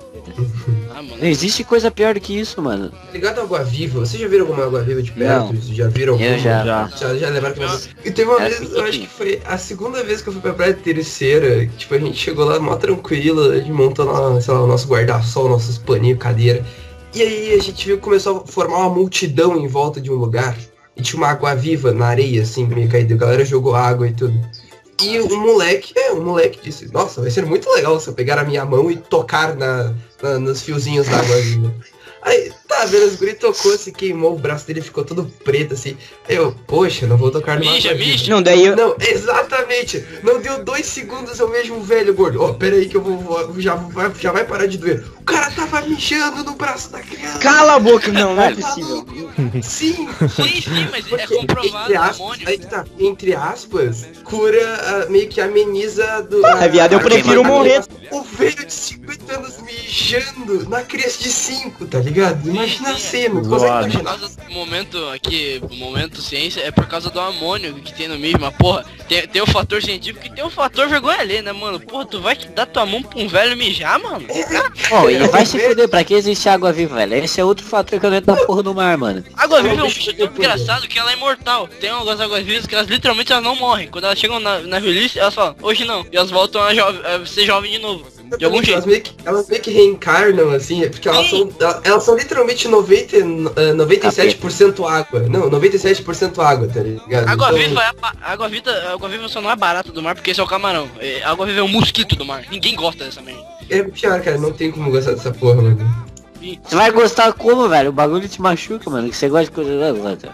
Ah, mano. Não existe coisa pior do que isso, mano. Tá ligado a água viva? Vocês já viram alguma água viva de perto? Não. Vocês já viram Eu alguma? já. Já. Já, já levaram aquela vez. E teve uma Era vez, eu acho pequenininho. que foi a segunda vez que eu fui pra praia, terceira, que, tipo, a gente chegou lá mó tranquilo, a gente montou lá, sei lá, o nosso guarda-sol, nossos paninhos, cadeira. E aí a gente viu que começou a formar uma multidão em volta de um lugar. E tinha uma água viva na areia, assim, meio caída. A galera jogou água e tudo. E um moleque, é, um moleque disse, nossa, vai ser muito legal se eu pegar a minha mão e tocar na, na- nos fiozinhos da água viva. Aí, tá vendo, os guri tocou, se queimou, o braço dele ficou todo preto, assim. Aí eu, poxa, não vou tocar numa Mija, água viva. mija. Não, daí eu... Não, exatamente. Não deu dois segundos eu vejo um velho gordo. Ó, pera aí que eu vou, vou- já, vai, já vai parar de doer. O cara tava mijando no braço da criança. Cala a boca! Não, não é possível. Sim, Sim, sim, mas é porque, comprovado, entre aspas, demônio. aí que tá, entre aspas, cura, ah, meio que ameniza do... É, viado, eu a- prefiro a- morrer. O velho de cinquenta anos mijando na criança de cinco, tá ligado? Imagina a cena, tu consegue Zoado. Por imaginar? causa do momento aqui, o momento ciência, é por causa do amônio que tem no mijo, mas porra, tem, tem o fator científico e tem o fator vergonha ali, né, mano? Porra, tu vai dar tua mão pra um velho mijar, mano? Pô, e vai se fuder, pra que existe água viva, velho? Esse é outro fator que eu não entro na porra do mar, mano. Água viva é um bicho tão engraçado que ela é imortal. Tem algumas águas vivas que elas literalmente elas não morrem. Quando elas chegam na, na velhice, elas falam, hoje não. E elas voltam a, jove- a ser jovem de novo. De algum Elas jeito. meio, que, elas meio que reencarnam, assim, porque elas são, elas são literalmente noventa, eh, noventa e sete por cento água. Não, noventa e sete por cento água, tá ligado? Água Então, viva é a, ba- água viva, água viva só não é barata do mar porque esse é o camarão. É, água viva é o mosquito do mar. Ninguém gosta dessa merda. É pior, cara, não tem como gostar dessa porra, mano. Você vai gostar como, velho? O bagulho te machuca, mano. Que você gosta de coisa...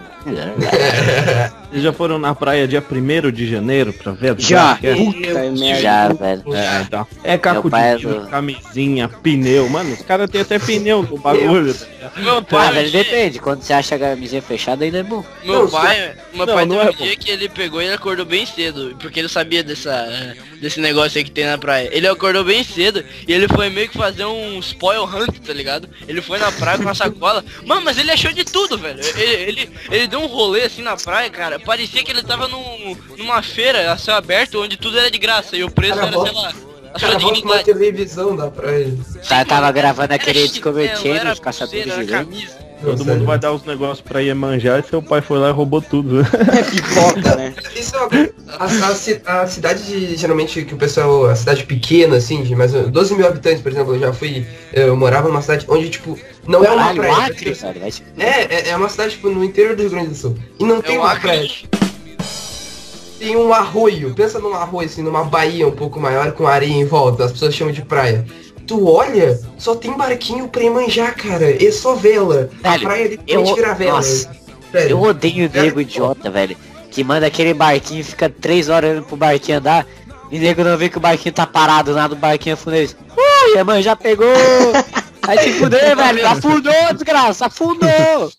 Vocês já foram na praia dia primeiro de janeiro pra ver? Já! É, Puta merda. Já, velho. é, então. É caco Meu pai é de vidro, do- camisinha, pneu. Mano, os caras têm até pneu no bagulho. tá ligado? Meu Ah, pai, velho, um dia- depende. Quando você acha a camisinha fechada, ainda é bom. Meu Não, pai, meu Não, pai não teve é um dia que ele pegou e ele acordou bem cedo, porque ele sabia dessa, desse negócio aí que tem na praia. Ele acordou bem cedo e ele foi meio que fazer um spoil hunt, tá ligado? Ele foi na praia com uma sacola. Mano, mas ele achou de tudo, velho. Ele, ele, ele deu um rolê assim na praia, cara. Parecia que ele tava num, numa feira a céu aberto, onde tudo era de graça e o preço Cara, era, sei lá, a sua Cara, volta uma dignidade. televisão da praia. O cara tava gravando aquele Era Discovery chinelo, Channel, era os caçadores pulseira, de era lei. camisa. Todo mundo vai dar os negócios pra Iemanjá e seu pai foi lá e roubou tudo. É pipoca, né? Isso é uma coisa. A, a ci- a cidade de, geralmente, que o pessoal, a cidade pequena, assim, de mais ou menos doze mil habitantes, por exemplo, eu já fui, eu morava numa cidade onde, tipo, não é uma Caralho, praia. Acre, velho. Vai se... É, é, é uma cidade, tipo, no interior do Rio Grande do Sul. E não É tem o uma Acre. praia. tem um arroio. Pensa num arroio, assim, numa baía um pouco maior com areia em volta. As pessoas chamam de praia. Tu olha, só tem barquinho pra Iemanjá, cara. E só vela. Velho, a praia de eu- vira vela. nossa, Sério. Eu odeio Cara, nego idiota, velho. Que manda aquele barquinho, fica três horas olhando pro barquinho andar. E nego não vê que o barquinho tá parado, nada do barquinho afundou eles. Ui, a mãe já pegou! Vai se fuder, velho! Afundou, desgraça! Afundou!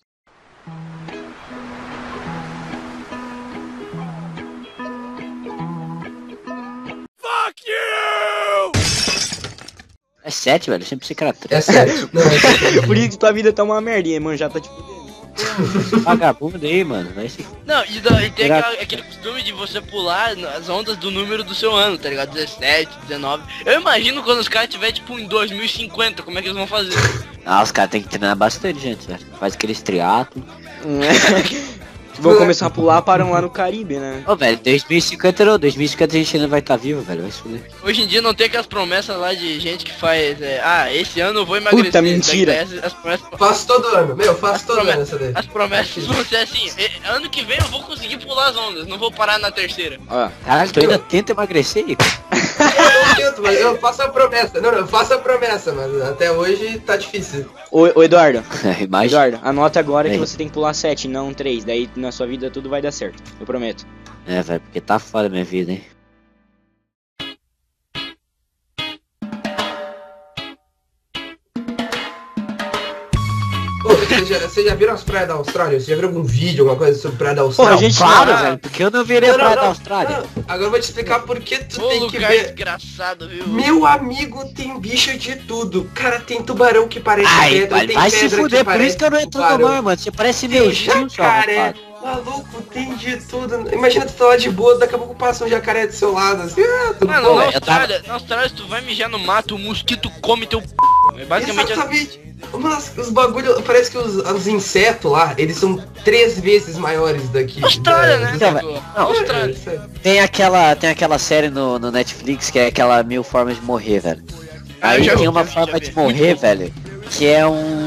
É sete, velho. Sempre se era É três. sério. Não, é sério. Por isso que tua vida tá uma merdinha, mano, já tá te fudendo. Vagabundo aí, mano. Vai se... Não, e, da- e tem Será- aquela- aquele costume de você pular as ondas do número do seu ano, tá ligado? dezessete, dezenove. Eu imagino quando os caras tiver tipo em dois mil e cinquenta, como é que eles vão fazer? Ah, os caras tem que treinar bastante, gente, velho. Faz aqueles triatlos. Vou começar a pular, param lá no Caribe, né? Ô, velho, dois mil e cinquenta não. dois mil e cinquenta a gente ainda vai estar vivo, velho. Vai se fuder. Hoje em dia não tem aquelas promessas lá de gente que faz, é, ah, esse ano eu vou emagrecer. Puta, mentira. Daí As, as promessas, Faço todo ano. Meu, faço todo ano promessas- essa daí. as promessas vão ser assim, "E- ano que vem eu vou conseguir pular as ondas, não vou parar na terceira. Ó, Caralho, tu ainda tenta emagrecer, Igor? Eu tento, mas eu faço a promessa. Não, não, eu faço a promessa, mas até hoje tá difícil. ô, ô Eduardo, Imagina. Eduardo, anota agora que Ei. você tem que pular sete, não três. Daí na sua vida tudo vai dar certo. Eu prometo. É, velho, porque tá foda a minha vida, hein? Ô, vocês já, vocês já viram as praias da Austrália? Você já viu algum vídeo, alguma coisa sobre praia da Pô, Austrália? a gente Claro, não- velho, porque eu não virei a Não, não, praia não, da Austrália. não. Agora eu vou te explicar por que tu Ô, tem que lugar ver. desgraçado, viu? Meu amigo, tem bicho de tudo. Cara, tem tubarão que parece Ai, pedra, vai, tem vai se pedra fuder, que por parece isso que eu não entro no tubarão. mar, mano. Você parece meu Tem tio, seu jacaré. arrombado. Maluco, tem de tudo. Imagina tu tá lá de boa, daqui a pouco passa um jacaré do seu lado, assim, ah, tudo Mano, bom. na eu tava- Austrália, na Austrália, se tu vai mijar no mato, o mosquito come teu p. É basicamente assim. Exatamente. Mas os bagulho, parece que os, os insetos lá, eles são três vezes maiores daqui. Austrália, da- né? Então, Tipo, não, Austrália. É, sério. Tem aquela, tem aquela série no, no Netflix que é aquela Mil Formas de Morrer, velho. Ah, eu Aí já tem vi, uma já vi, forma já de vi. morrer, Muito bom. velho, que é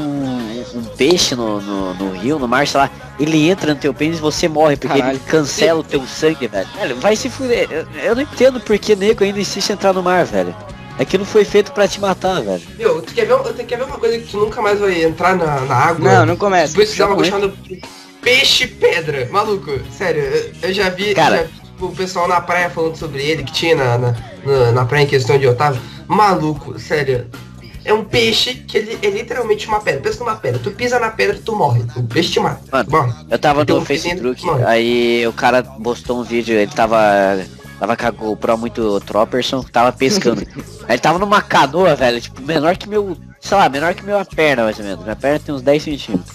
um, um peixe no, no, no rio, no mar, sei lá. Ele entra no teu pênis e você morre, porque Caralho. ele cancela o teu sangue, velho. Velho, vai se fuder. Eu, eu não entendo porque nego ainda insiste em entrar no mar, velho. Aquilo foi feito pra te matar, velho. Meu, tu quer, ver, tu quer ver uma coisa que tu nunca mais vai entrar na, na água? Não, não começa. Depois fizer uma Não coisa chamada peixe pedra. Maluco, sério, eu, eu já vi, Cara. já vi, tipo, o pessoal na praia falando sobre ele, que tinha na, na, na, na praia em questão de Otávio. Maluco, sério. É um peixe que ele é literalmente uma pedra. Pensa numa pedra. Tu pisa na pedra, tu morre. O peixe te mata. Mano, morre. Eu tava Tem no um pequeno Facebook, mano. aí o cara postou um vídeo, ele tava. Tava com a GoPro muito Tropperson, tava pescando. Aí ele tava numa canoa, velho, tipo, menor que meu. Sei lá, menor que minha perna, mais ou menos. Minha perna tem uns dez centímetros.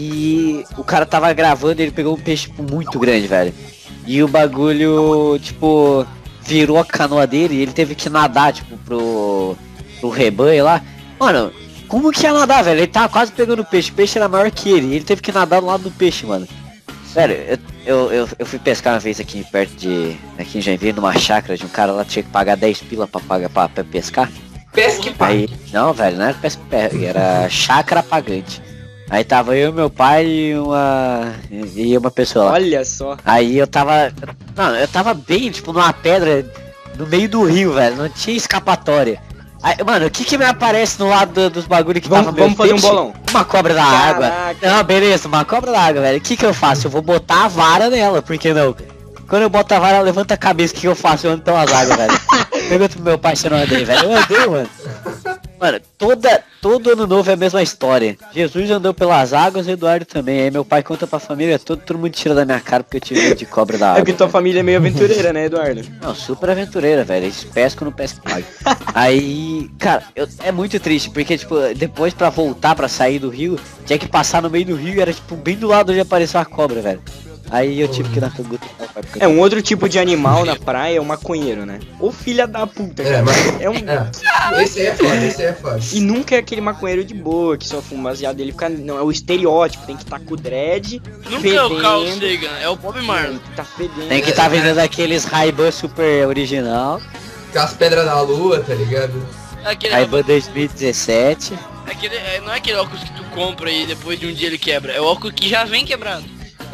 Aí o cara tava gravando e ele pegou um peixe tipo, muito grande, velho. E o bagulho, tipo, virou a canoa dele e ele teve que nadar, tipo, pro. pro rebanho lá. Mano, como que ia nadar, velho? Ele tava quase pegando o peixe, o peixe era maior que ele, e ele teve que nadar do lado do peixe, mano. Sério, eu, eu, eu, eu fui pescar uma vez aqui perto de. Aqui em Joinville, numa chácara de um cara lá, tinha que pagar dez pila pra, pagar, pra, pra pescar. Pesque pai. Aí, não, velho, não era pesca pega, era chácara pagante. Aí tava eu, meu pai e uma. e uma pessoa lá. Olha só. Aí eu tava. Não, eu tava bem, tipo, numa pedra no meio do rio, velho. Não tinha escapatória. Aí, mano, o que que me aparece no lado do- dos bagulho que Vamos- tava vamos fazer um peixe? bolão. Uma cobra da Caraca. água. Não, beleza, uma cobra da água, velho. O que que eu faço? Eu vou botar a vara nela, por que não? Quando eu boto a vara, ela levanta a cabeça. O que que eu faço? Eu ando pelas águas, velho. Pergunta pro meu pai se eu não andei, velho. Eu andei, mano. Mano, toda, todo ano novo é a mesma história. Jesus andou pelas águas, Eduardo também. Aí meu pai conta pra família toda, todo mundo tira da minha cara porque eu tive medo de cobra da É água. porque tua família é meio aventureira, né, Eduardo? Não, super aventureira, velho. Eles pescam no pesca pago. Aí, cara, eu- é muito triste, porque, tipo, depois pra voltar, pra sair do rio, tinha que passar no meio do rio e era, tipo, bem do lado onde apareceu a cobra, velho. Aí eu tive que ir na canguta. É, um outro tipo de animal na praia é o maconheiro, né? Ô filha da puta, É, cara. mas- É um... É. Esse aí é foda, esse aí é foda. E nunca é aquele maconheiro de boa, que só fuma baseado, ele fica... Não, é o estereótipo, tem que estar com o dread, Nunca é o Carl fedendo. Sagan, é o Bob Marley. Tá fedendo. Tem que tá vendendo aqueles Ray-Ban super original. Com as pedras da lua, tá ligado? Aquele, Ray-Ban dois mil e dezessete. aquele, é, não é aquele óculos que tu compra e depois de um dia ele quebra, é o óculos que já vem quebrado.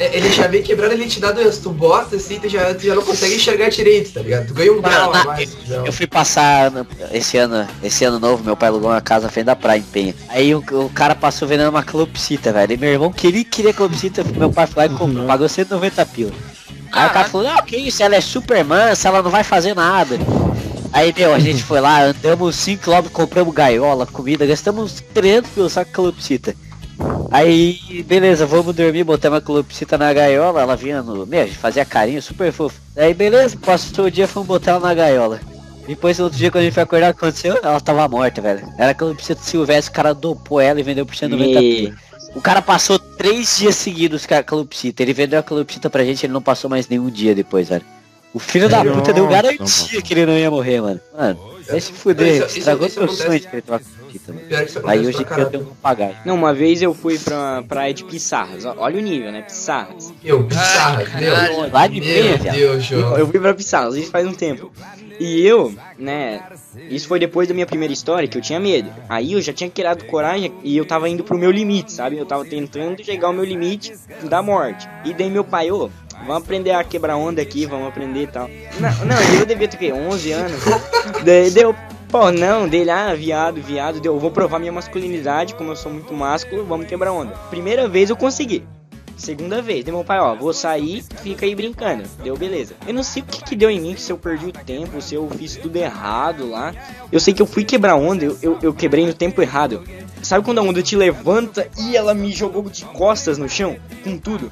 É, ele já vem quebrando, ele te dá doença. Tu bota assim, tu já, tu já não consegue enxergar direito, tá ligado? Tu ganha um grau a mais. Eu, eu fui passar no- esse ano, esse ano novo, meu pai alugou uma casa frente da praia em Penha. Aí o, o cara passou vendendo uma calopsita, velho. E meu irmão queria, queria calopsita, meu pai foi lá e comprou, pagou cento e noventa pila. Aí o cara falou, não, que isso, ela é super mansa, ela não vai fazer nada. Aí, meu, a gente foi lá, andamos cinco quilômetros, compramos gaiola, comida, gastamos trezentos mil só com calopsita. Aí, beleza, vamos dormir, botamos a calopsita na gaiola, ela vinha no... Meu, a gente fazia carinho, super fofo. Aí, beleza, passou o dia, fomos botar ela na gaiola. Depois, no outro dia, quando a gente foi acordar, o que aconteceu? Ela tava morta, velho. Era a calopsita silvestre, o cara dopou ela e vendeu por cento e noventa pila. O cara passou três dias seguidos com a calopsita. Ele vendeu a calopsita pra gente, ele não passou mais nenhum dia depois, velho. O filho da puta deu garantia que ele não ia morrer, mano. Mano, vai se fuder, Isso- isso- estragou isso seu acontece- sonho de querer tomar calopsita, mano. Pior que isso Aí acontece hoje pra em dia eu caralho. tenho que pagar. Não, uma vez eu fui pra praia de Pissarras. Ó, olha o nível, né? Pissarras. Eu, bizarra, meu. caralho. Lá de Penha, Meu viado. Deus, João. Eu fui pra Pissarras, isso faz um tempo. E eu, né, isso foi depois da minha primeira história, que eu tinha medo. Aí eu já tinha criado coragem e eu tava indo pro meu limite, sabe? Eu tava tentando chegar ao meu limite da morte. E daí meu pai, ô, vamos aprender a quebrar onda aqui, vamos aprender e tal. Não, não, eu devia ter o quê? onze anos. Daí deu, pô, não, dele, ah, viado, viado, deu, eu vou provar minha masculinidade, como eu sou muito másculo, vamos quebrar onda. Primeira vez eu consegui. Segunda vez, deu meu pai, ó, vou sair, fica aí brincando. Deu, beleza. Eu não sei o que que deu em mim, se eu perdi o tempo, se eu fiz tudo errado lá. Eu sei que eu fui quebrar onda, eu, eu, eu quebrei no tempo errado. Sabe quando a onda te levanta e ela me jogou de costas no chão? Com tudo.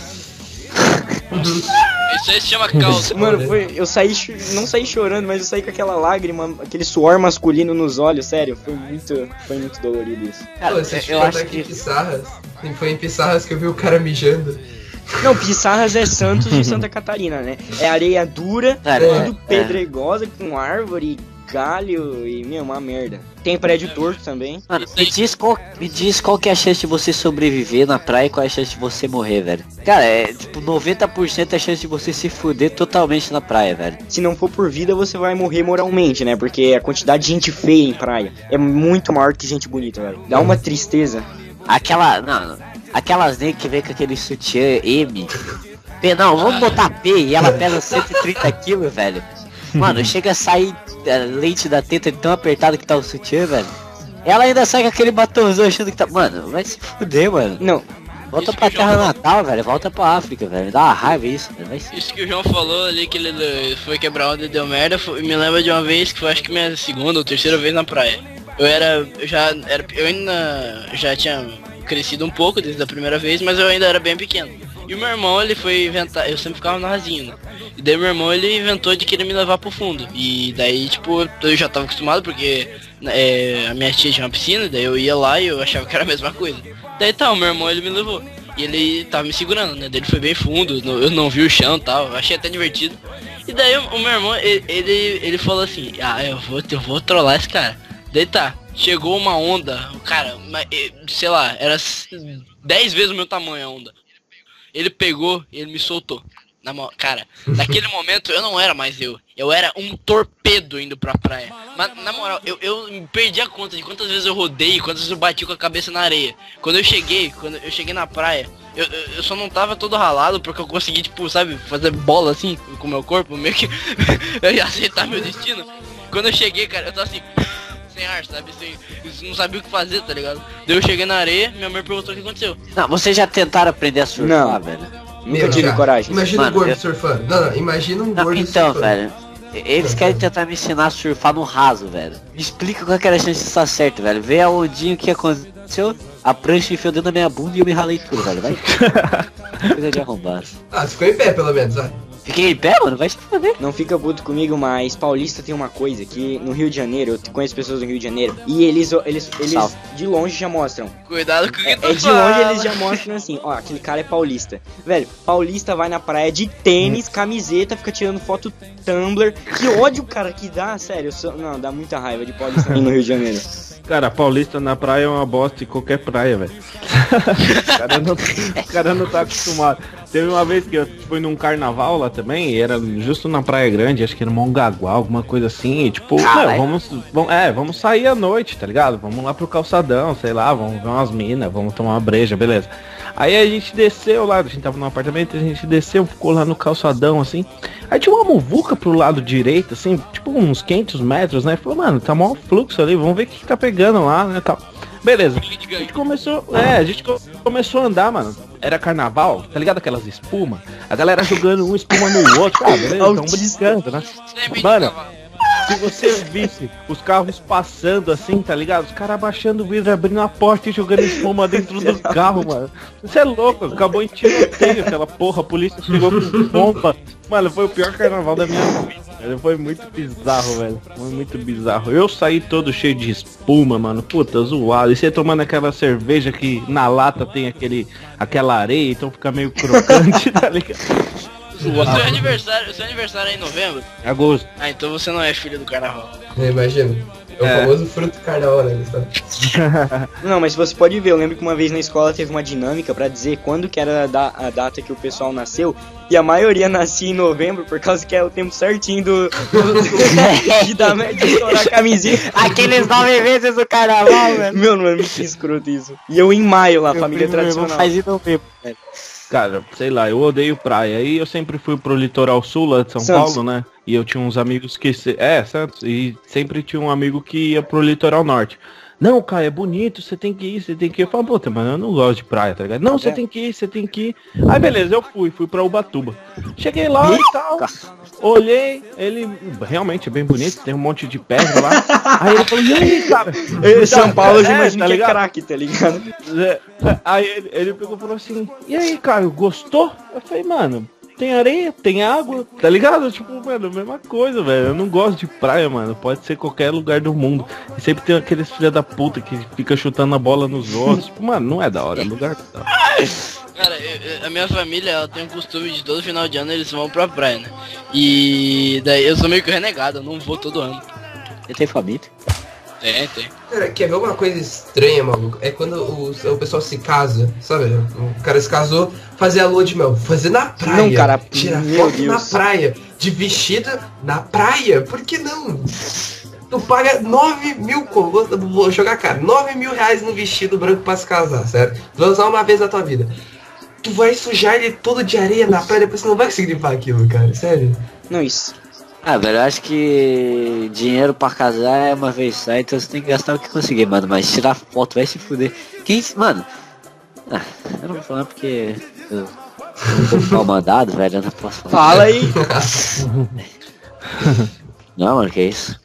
Isso aí se chama calça. Mano, foi, eu saí, cho- não saí chorando, mas eu saí com aquela lágrima, aquele suor masculino nos olhos, sério. Foi muito, foi muito dolorido isso. Cara, Pô, esse eu, filme eu acho tá aqui em que... Pissarras. Foi em Pissarras que eu vi o cara mijando. Não, Pissarras é Santos de Santa Catarina, né? É areia dura, Cara, tudo é, pedregosa, com árvore, galho e, meu, uma merda. Tem prédio torto também. Mano, me diz, qual, me diz qual que é a chance de você sobreviver na praia e qual é a chance de você morrer, velho. Cara, é tipo noventa por cento é a chance de você se fuder totalmente na praia, velho. Se não for por vida, você vai morrer moralmente, né? Porque a quantidade de gente feia em praia é muito maior que gente bonita, velho. Dá uma tristeza. Aquela, não, aquelas nem que vem com aquele sutiã M. P, não, vamos botar P e ela pesa cento e trinta quilos, velho. Mano, chega a sair a leite da teta de tão apertado que tá o sutiã, velho. Ela ainda sai com aquele batomzão achando que tá... Mano, vai se fuder, mano. Não, Volta Isso pra que o João terra falou. natal, velho. Volta pra África, velho. Dá uma raiva isso, velho. Vai se... Isso que o João falou ali, que ele foi quebrar onda e deu merda, foi- me lembra de uma vez que foi acho que minha segunda ou terceira vez na praia. Eu era, eu já era, eu ainda já tinha crescido um pouco desde a primeira vez, mas eu ainda era bem pequeno. E o meu irmão, ele foi inventar, eu sempre ficava no rasinho, né? E daí meu irmão, ele inventou de querer me levar pro fundo. E daí, tipo, eu já tava acostumado porque é, a minha tia tinha uma piscina, daí eu ia lá e eu achava que era a mesma coisa. Daí tá, o meu irmão, ele me levou. E ele tava me segurando, né? Daí ele foi bem fundo, no- eu não vi o chão e tal, eu achei até divertido. E daí o, o meu irmão, ele, ele, ele falou assim, ah, eu vou, eu vou trollar esse cara. Daí tá, chegou uma onda, o cara, uma- eh, sei lá, era dez vezes o meu tamanho a onda. Ele pegou e ele me soltou. Na mo- cara, naquele momento eu não era mais eu. Eu era um torpedo indo pra praia. Mas na moral, eu, eu perdi a conta de quantas vezes eu rodei, quantas vezes eu bati com a cabeça na areia. Quando eu cheguei, quando eu cheguei na praia, eu, eu, eu só não tava todo ralado porque eu consegui, tipo, sabe, fazer bola assim com o meu corpo, meio que eu ia aceitar meu destino. Quando eu cheguei, cara, eu tava assim, sem ar, sabe, sem, eu não sabia o que fazer, tá ligado? Daí eu cheguei na areia, minha mãe perguntou o que aconteceu. Não, vocês já tentaram aprender a surfar, Não. velho? nunca tive cara, coragem. Imagina Mano, um gordo eu- surfando. Não, não, imagina um Não, gordo então, surfando. velho. Eles querem tentar me ensinar a surfar no raso, velho. Me explica qual que era a chance de estar certo, velho. Vê a ondinha que aconteceu, a prancha enfiou dentro da minha bunda e eu me ralei tudo, velho. Vai. Coisa de arrombado. Ah, você ficou em pé pelo menos, vai. Fiquei em pé, mano? Vai se foder. Não fica puto comigo, mas paulista tem uma coisa que no Rio de Janeiro, eu conheço pessoas do Rio de Janeiro, e eles, eles, eles Salve. de longe já mostram. Cuidado com o que É, tu é de fala. longe eles já mostram assim, ó, aquele cara é paulista. Velho, paulista vai na praia de tênis, camiseta, fica tirando foto Tumblr. Que ódio, cara, que dá, sério. eu sou- Não, dá muita raiva de paulista aqui no Rio de Janeiro. Cara, paulista na praia é uma bosta em qualquer praia, velho. O cara não, o cara não tá acostumado. Teve uma vez que eu fui num carnaval lá também, e era justo na Praia Grande, acho que era Mongaguá, alguma coisa assim, e tipo, não, vamos, vamos, é, vamos sair à noite, tá ligado? Vamos lá pro calçadão, sei lá, vamos ver umas minas, vamos tomar uma breja, beleza. Aí a gente desceu lá, a gente tava num apartamento, a gente desceu, ficou lá no calçadão, assim. Aí tinha uma muvuca pro lado direito, assim, tipo uns quinhentos metros, né? Falou, mano, tá maior fluxo ali, vamos ver o que, que tá pegando lá, né, tal. Beleza, a gente começou, é, a gente começou a andar, mano. Era carnaval, tá ligado? Aquelas espuma. A galera jogando um espuma no outro. Ah, beleza, tão brincando, né? Mano, se você visse os carros passando assim, tá ligado? Os caras abaixando o vidro, abrindo a porta e jogando espuma dentro do carro, mano. Você é louco, acabou em tiroteio aquela porra. A polícia chegou com bomba. Mano, foi o pior carnaval da minha vida. Foi muito bizarro, velho. Foi muito bizarro. Eu saí todo cheio de espuma, mano. Puta, zoado. E você tomando aquela cerveja que na lata tem aquele, aquela areia, então fica meio crocante, tá ligado? O seu aniversário, o seu aniversário é em novembro? Agosto. Ah, então você não é filho do carnaval. Eu imagino. É o É. famoso fruto do carnaval, né? Sabe? Não, mas você pode ver, eu lembro que uma vez na escola teve uma dinâmica pra dizer quando que era a, da- a data que o pessoal nasceu, e a maioria nascia em novembro, por causa que é o tempo certinho do... do de dar merda, de estourar a camisinha. Aqueles nove meses do carnaval, velho. Meu, mano, muito escroto isso. E eu em maio lá, Meu família primo, meu irmão, tradicional. Faz isso mesmo, velho. Cara, sei lá, eu odeio praia. Aí eu sempre fui pro litoral sul lá de São Santos. Paulo, né? E eu tinha uns amigos que... Se... É, Santos. E sempre tinha um amigo que ia pro litoral norte. Não, cara, é bonito, você tem que ir, você tem que ir. Eu falo, puta, mano, eu não gosto de praia, tá ligado? Não, você É. tem que ir, você tem que ir. Aí beleza, eu fui, fui pra Ubatuba. Cheguei lá e tal, olhei, ele realmente é bem bonito, tem um monte de pedra lá. Aí ele falou, e aí, cara? Eu, São Paulo, eu já É, imagino tá que é ligado? craque, tá ligado? É, aí ele, ele pegou e falou assim, e aí, Caio, gostou? Eu falei, mano, tem areia, tem água, tá ligado? Tipo, mano, mesma coisa, velho. Eu não gosto de praia, mano. Pode ser qualquer lugar do mundo. E sempre tem aqueles filha da puta que fica chutando a bola nos outros. Tipo, mano, não é da hora, é lugar da hora. Cara, eu- eu- a minha família, ela tem um costume de todo final de ano eles vão pra praia, né? E daí eu sou meio que renegado, eu não vou todo ano. Você tem família? Tem, tem. Cara, quer ver uma coisa estranha, maluco? É quando o, o pessoal se casa, sabe? O cara se casou, fazer a lua de mel. Fazer na praia. Não, cara, Tirar meu foto na Deus. praia. De vestido na praia. Por que não? Tu paga nove mil, co- vou, vou jogar cara, nove mil reais no vestido branco pra se casar, certo? Tu vai usar uma vez na tua vida. Tu vai sujar ele todo de areia na praia, depois você não vai conseguir limpar aquilo, cara, sério. Não, isso. Ah, velho, eu acho que dinheiro pra casar é uma vez só, então você tem que gastar o que conseguir, mano. Mas tirar foto vai se fuder. Quem. Mano. Ah, eu não vou falar porque. Eu, eu tô mal mandado, velho. Eu não posso falar. Fala aí. Não, mano, que isso?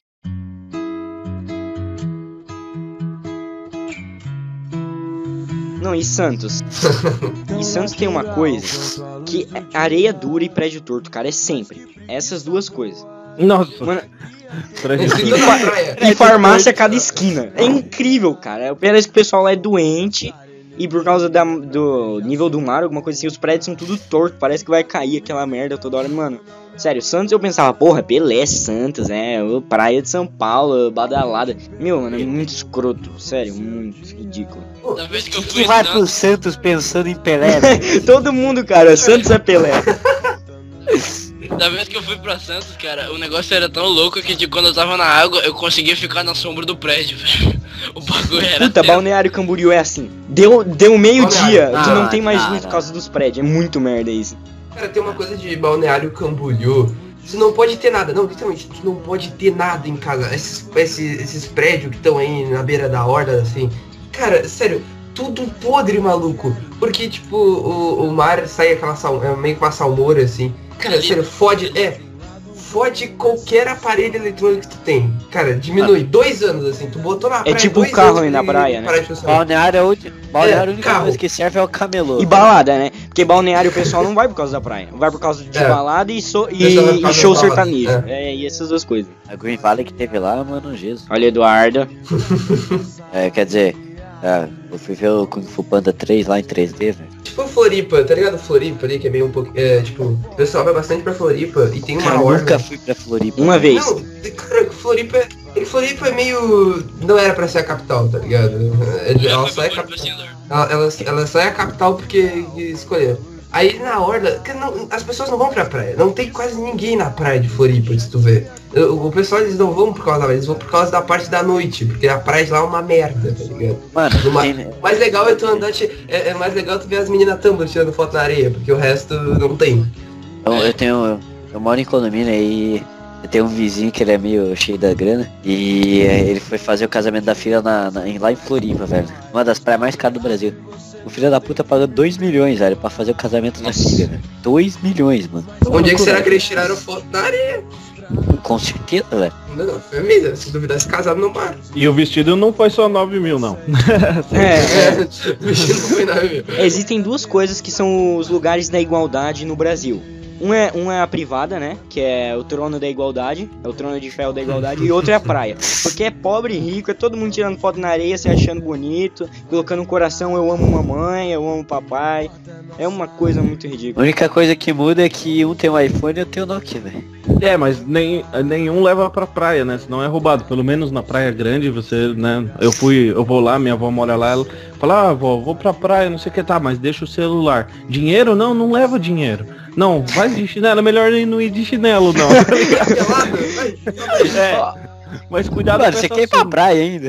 Não, e Santos? E Santos tem uma coisa que é areia dura e prédio torto, cara, é sempre. Essas duas coisas. Nossa, Mano, pra gente... Escrito na praia. e farmácia a cada esquina. É incrível, cara. Parece que o pessoal lá é doente e por causa da- do nível do mar, alguma coisa assim, os prédios são tudo torto. Parece que vai cair aquela merda toda hora, mano. Sério, Santos eu pensava, porra, Pelé, Santos, é, ô, praia de São Paulo, badalada. Meu, mano, é muito escroto. Sério, muito ridículo. Da vez que eu fui Quem em vai Santos, pro Santos pensando em Pelé, velho? Todo mundo, cara, Santos é Pelé. da vez que eu fui pra Santos, cara, o negócio era tão louco que de quando eu tava na água, eu conseguia ficar na sombra do prédio, velho. O bagulho era Puta, tenso. Balneário Camboriú é assim. Deu, deu meio-dia, Balneário. tu não Ah, tem mais cara. luz por causa dos prédios. É muito merda isso. Cara, tem uma coisa de Balneário Camboriú. Você não pode ter nada, não, literalmente, tu não pode ter nada em casa. Esses, esses, esses prédios que estão aí na beira da horda, assim. Cara, sério, tudo podre, maluco. Porque, tipo, o, o mar sai aquela sal, é meio com uma salmoura, assim. Cara, sério, fode, é. Fode qualquer aparelho eletrônico que tu tem. Cara, diminui dois anos, assim. Tu botou na praia. tipo o dois carro anos aí na e praia, né? parar de funcionar. Balneário é o ulti- Balneário, É, a única carro. coisa que serve é o camelô. E balada, né? Porque balneário o pessoal não vai por causa da praia. Vai por causa de É. balada e, so, e, pessoal vai por e causa show das baladas. sertanejo. É. e essas duas coisas. A Green Valley que teve lá, mano, Jesus. Olha, Eduardo. É, quer dizer, é, eu fui ver o Kung Fu Panda três lá em três D, velho. Tipo Floripa, tá ligado? Floripa ali, que é meio um pouco. É, tipo, o pessoal vai bastante pra Floripa e tem uma Cara, eu horda. nunca fui pra Floripa. Uma vez. Não, cara, Floripa, é- Floripa é meio. Não era pra ser a capital, tá ligado? É- Já Ela fui só é pra capital. Floripa, senhor. Ela, ela, ela só é a capital porque escolheram. Aí na orla, que não, as pessoas não vão pra praia. Não tem quase ninguém na praia de Floripa, se tu ver. O, o pessoal, eles não vão por causa da praia, eles vão por causa da parte da noite. Porque a praia de lá é uma merda, tá ligado? Mano, Uma, tem- mais legal é tu andar, te- é, é mais legal tu ver as meninas tambas tirando foto na areia. Porque o resto não tem. eu, eu tenho. Eu moro em condomínio e eu tenho um vizinho que ele é meio cheio da grana. E eh, ele foi fazer o casamento da filha na, na- em- lá em Floripa, velho. Uma das praias mais caras do Brasil. O filho da puta pagou dois milhões, velho, pra fazer o casamento da filha, velho. dois milhões, mano. Onde é que será que eles tiraram foto na areia? Com certeza, velho. Não, não, firmeza. Se duvidar, se casaram no bar. E o vestido não foi só nove mil, não. É, O vestido não foi nada, meu. é. Existem duas coisas que são os lugares da igualdade no Brasil. Um é, um é a privada, né? Que é o trono da igualdade. É o trono de ferro da igualdade. E outro é a praia. Porque é pobre e rico, é todo mundo tirando foto na areia, se achando bonito, colocando um coração, eu amo mamãe, eu amo papai. É uma coisa muito A ridícula. única coisa que muda é que um tem um iPhone e eu tenho um Nokia, velho. É, mas nem, nenhum leva pra praia, né? Senão é roubado. Pelo menos na praia grande, você, né? Eu fui, eu vou lá, minha avó mora lá, ela fala, ah, avó, vou pra praia, não sei o que tá, mas deixa o celular. Dinheiro? Não, não leva dinheiro. Não, vai de chinelo, é melhor não ir de chinelo, não. É, mas cuidado Mano, com você essa quer ir pra sua- praia ainda?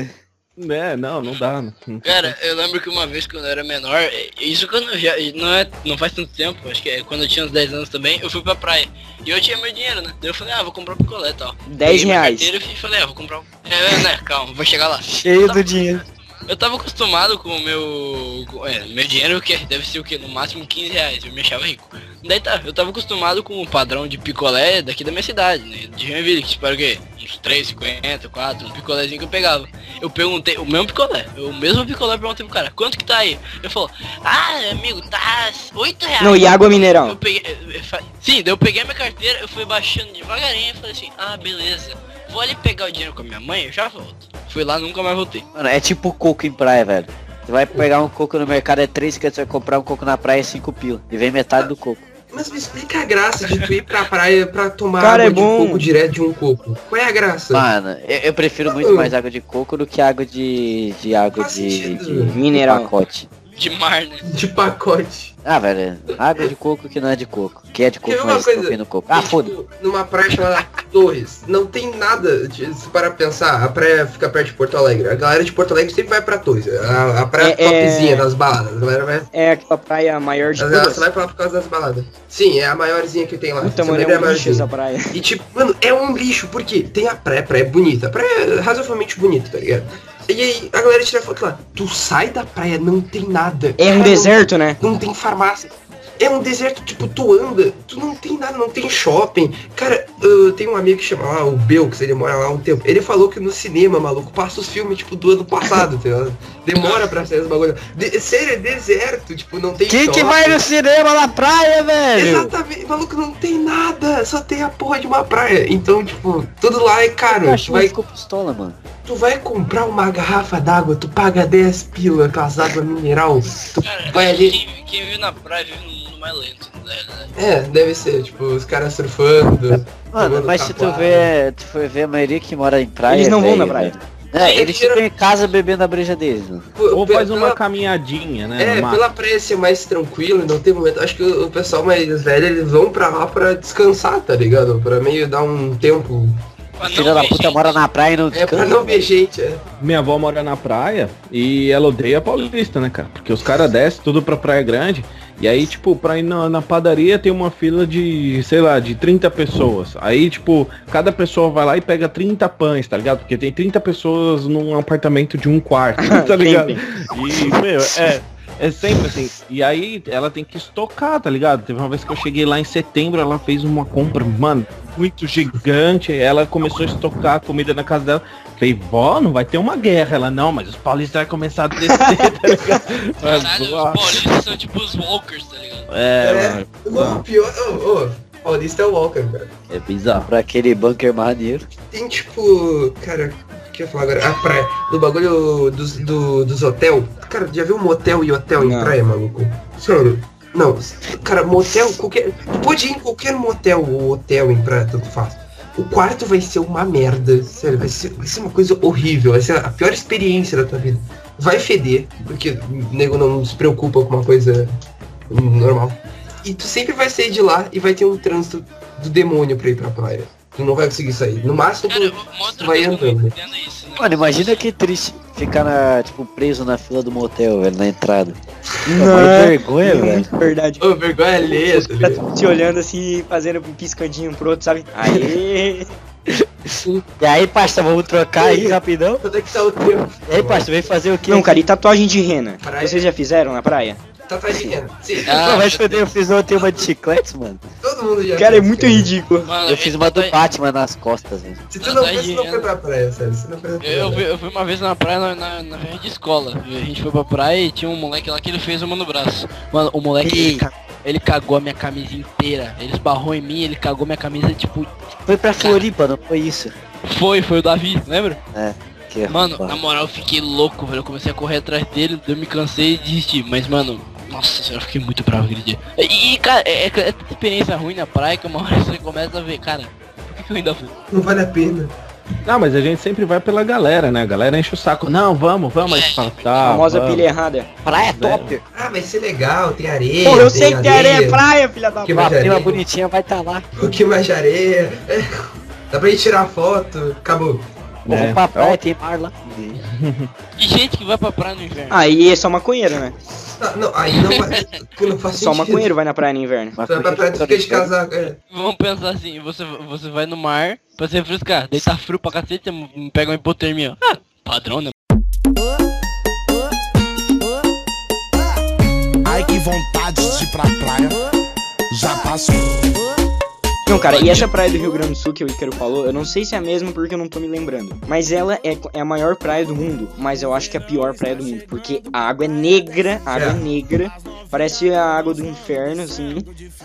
É, não, não dá. Não, não- Cara, eu lembro que uma vez quando eu era menor, isso quando eu já não é, não faz tanto tempo, acho que é quando eu tinha uns dez anos também, eu fui pra praia. E eu tinha meu dinheiro, né? Daí eu falei, ah, vou comprar um picolé e tal. dez Peguei minha reais. carteira e falei, ah, vou comprar um. É, né, calma, vou chegar lá. Cheio do dinheiro. Eu tava acostumado com o meu. com- É, meu dinheiro que deve ser o que? No máximo quinze reais, eu me achava rico. Daí tá, eu tava acostumado com o padrão de picolé daqui da minha cidade, né? De Joinville, que espera o quê? Uns três, cinquenta, quatro, um picolézinho que eu pegava. Eu perguntei, o mesmo picolé, o mesmo picolé, eu perguntei pro cara, quanto que tá aí? Ele falou, ah, amigo, tá oito reais. Não, e água mineral? Eu peguei, eu- eu fa- sim, daí eu peguei a minha carteira, eu fui baixando devagarinho e falei assim, ah, beleza. Vou ali pegar o dinheiro com a minha mãe, eu já volto. Fui lá, nunca mais voltei. Mano, é tipo coco em praia, velho. Você vai pegar um coco no mercado é três, que você vai comprar um coco na praia é cinco pila. E vem metade do coco. Mas me explica a graça de tu ir pra praia pra tomar Cara, água é bom. de coco direto de um coco. Qual é a graça? Mano, eu, eu prefiro muito mais água de coco do que água de. de água Faz de, sentido. de, de Mineral. pacote. De mar, né? De pacote. Ah, velho, água de coco que não é de coco. Que é de coco, Quer ver uma mas coisa? coco no coco. Ah, Tem, foda. tipo, numa praia chamada Torres, não tem nada, de- se para pensar, a praia fica perto de Porto Alegre. A galera de Porto Alegre sempre vai pra Torres. A, a praia É, é- topzinha das baladas. A galera vai, É aquela praia maior de a galera todas. só vai pra lá por causa das baladas. Sim, é a maiorzinha que tem lá. Puta, Você mano, lembra é a um lixo maiorzinha. essa praia. E tipo, mano, é um lixo, porque tem a praia, a praia é bonita, a praia é razoavelmente bonita, tá ligado? E aí a galera tira foto lá. Tu sai da praia, não tem nada. É um Cara, deserto, né? Não, não tem farmácia. É um deserto, tipo, tu anda, tu não tem nada, não tem shopping. Cara, eu tenho um amigo que chama lá, o Bel, que ele mora lá há um tempo. Ele falou que no cinema, maluco, passa os filmes, tipo, do ano passado, tá ligado? Demora pra sair os bagulho. De, sério, é deserto, tipo, não tem Quem que shopping. vai no cinema na praia, velho? Exatamente, maluco, não tem nada, só tem a porra de uma praia. Então, tipo, tudo lá é O caro. Tu cachorro vai, ficou pistola, mano. tu vai comprar uma garrafa d'água, tu paga dez pila, aquelas água mineral. Tu Cara, vai ali. quem, quem vive na praia vive num mundo mais lento, né? É, deve ser, tipo, os caras surfando. Mano, jogando mas se tu capoeira. ver, tu for ver a maioria que mora em praia. Eles não vão velho, na praia. velho. É, Sim, eles tira- ficam em casa bebendo a breja deles, mano. Pô, Ou pe- faz uma pela- caminhadinha, né? É, no mato. pela praia ser mais tranquilo, não tem momento. Acho que o, o pessoal mais velho, eles vão pra lá pra descansar, tá ligado? Pra meio dar um tempo. Pra não Filha da ver puta gente. mora na praia e não É descansa. pra não ver gente, é. Minha avó mora na praia e ela odeia paulista, né, cara? Porque os caras descem tudo pra Praia Grande. E aí, tipo, pra ir na, na padaria tem uma fila de, sei lá, de trinta pessoas. Aí, tipo, cada pessoa vai lá e pega trinta pães, tá ligado? Porque tem trinta pessoas num apartamento de um quarto, tá ligado? E, meu, é... É sempre assim. E aí ela tem que estocar, tá ligado? Teve uma vez que eu cheguei lá em setembro, ela fez uma compra, mano, muito gigante. Ela começou a estocar a comida na casa dela. Falei, vó, não vai ter uma guerra. Ela, não, mas os paulistas vão começar a descer, tá ligado? Caralho, os Mas, paulistas são tipo os walkers, tá ligado? é, mano. O pior. Ô, ô, Paulista é o Walker, cara. É bizarro. Pra aquele bunker maneiro. Tem tipo. Cara, o que eu ia falar agora? A praia. Do bagulho dos, do, dos hotel. Cara, já viu motel e hotel em Não. praia, maluco? Sério. Não, cara, motel, qualquer. Tu pode ir em qualquer motel ou hotel em praia, tanto faz. O quarto vai ser uma merda. Sério, vai ser, vai ser uma coisa horrível. Vai ser a pior experiência da tua vida. vai feder, porque o nego não se preocupa com uma coisa normal. E tu sempre vai sair de lá e vai ter um trânsito do demônio pra ir pra praia. Tu não vai conseguir sair. No máximo Cara, tu, uma outra tu vai coisa que eu não andando. entendo é isso, né? Mano, imagina que triste ficar na, tipo, preso na fila do motel, velho, na entrada. Não, que vergonha, é velho. muito verdade. Ô, vergonha alheia, Os tá caras ligado? te olhando assim, fazendo um piscadinho pro outro, sabe? Aê! E aí, pasta, vamos trocar aí rapidão? Quando é que tá o teu? E aí, pasta, vem fazer o quê? Não, cara, e tatuagem de rena? Praia. Vocês já fizeram na praia? Tatuagem de rena. Sim, Ah, Pô, vai se foder, eu fiz ontem uma de chicletes, mano. todo mundo já Cara, é fez, muito cara. ridículo. Mano, Eu fiz uma do Batman nas costas, velho. Se tu não fez, Tatuagem tu não de foi rena. pra praia, sério. Se não foi pra praia. Eu fui, eu fui uma vez na praia na, na, na viagem de escola. A gente foi pra praia e tinha um moleque lá que ele fez uma no braço. Mano, o moleque ele, ca- ele cagou a minha camisa inteira. Ele esbarrou em mim, ele cagou minha camisa, tipo. Foi pra Floripa, não foi isso? Foi, foi o Davi, lembra? É. Que Mano, roupa. na moral eu fiquei louco, velho. Eu comecei a correr atrás dele, eu me cansei e desisti. Mas, mano, nossa senhora, eu fiquei muito bravo aquele dia. E, e, cara, é, é, é tanta experiência ruim na praia que uma hora você começa a ver, cara, por que, que eu ainda vou? Não vale a pena. Não, mas a gente sempre vai pela galera, né? A galera enche o saco. Não, vamos, vamos. Aí você fala, tá, Famosa vamos. pilha errada. Praia top. Ah, vai ser legal, tem areia. Pô, eu tem sei que tem areia é praia, filha da Que puta. Uma mais prima areia? bonitinha vai estar tá lá. Um pouquinho mais de areia. É. Dá pra gente tirar foto, acabou. Vamos É. pra praia, tem mar lá. E gente que vai pra praia no inverno. Aí é só maconheiro, né? Não, não, aí não vai. Não faz Só sentido. maconheiro vai na praia no inverno. Mas Tu vai pra praia, tu fica de casaco. É. Vamos pensar assim, você, você vai no mar pra se refrescar, daí tá frio pra cacete, você pega uma hipotermia. Ah, padrão, né? Ai, que vontade de ir pra praia. Já passou. Não, cara, e essa praia do Rio Grande do Sul que o Ícaro falou, eu não sei se é a mesma porque eu não tô me lembrando. Mas ela é, é a maior praia do mundo, mas eu acho que é a pior praia do mundo. Porque a água é negra, a água é, É. negra, parece a água do inferno, assim.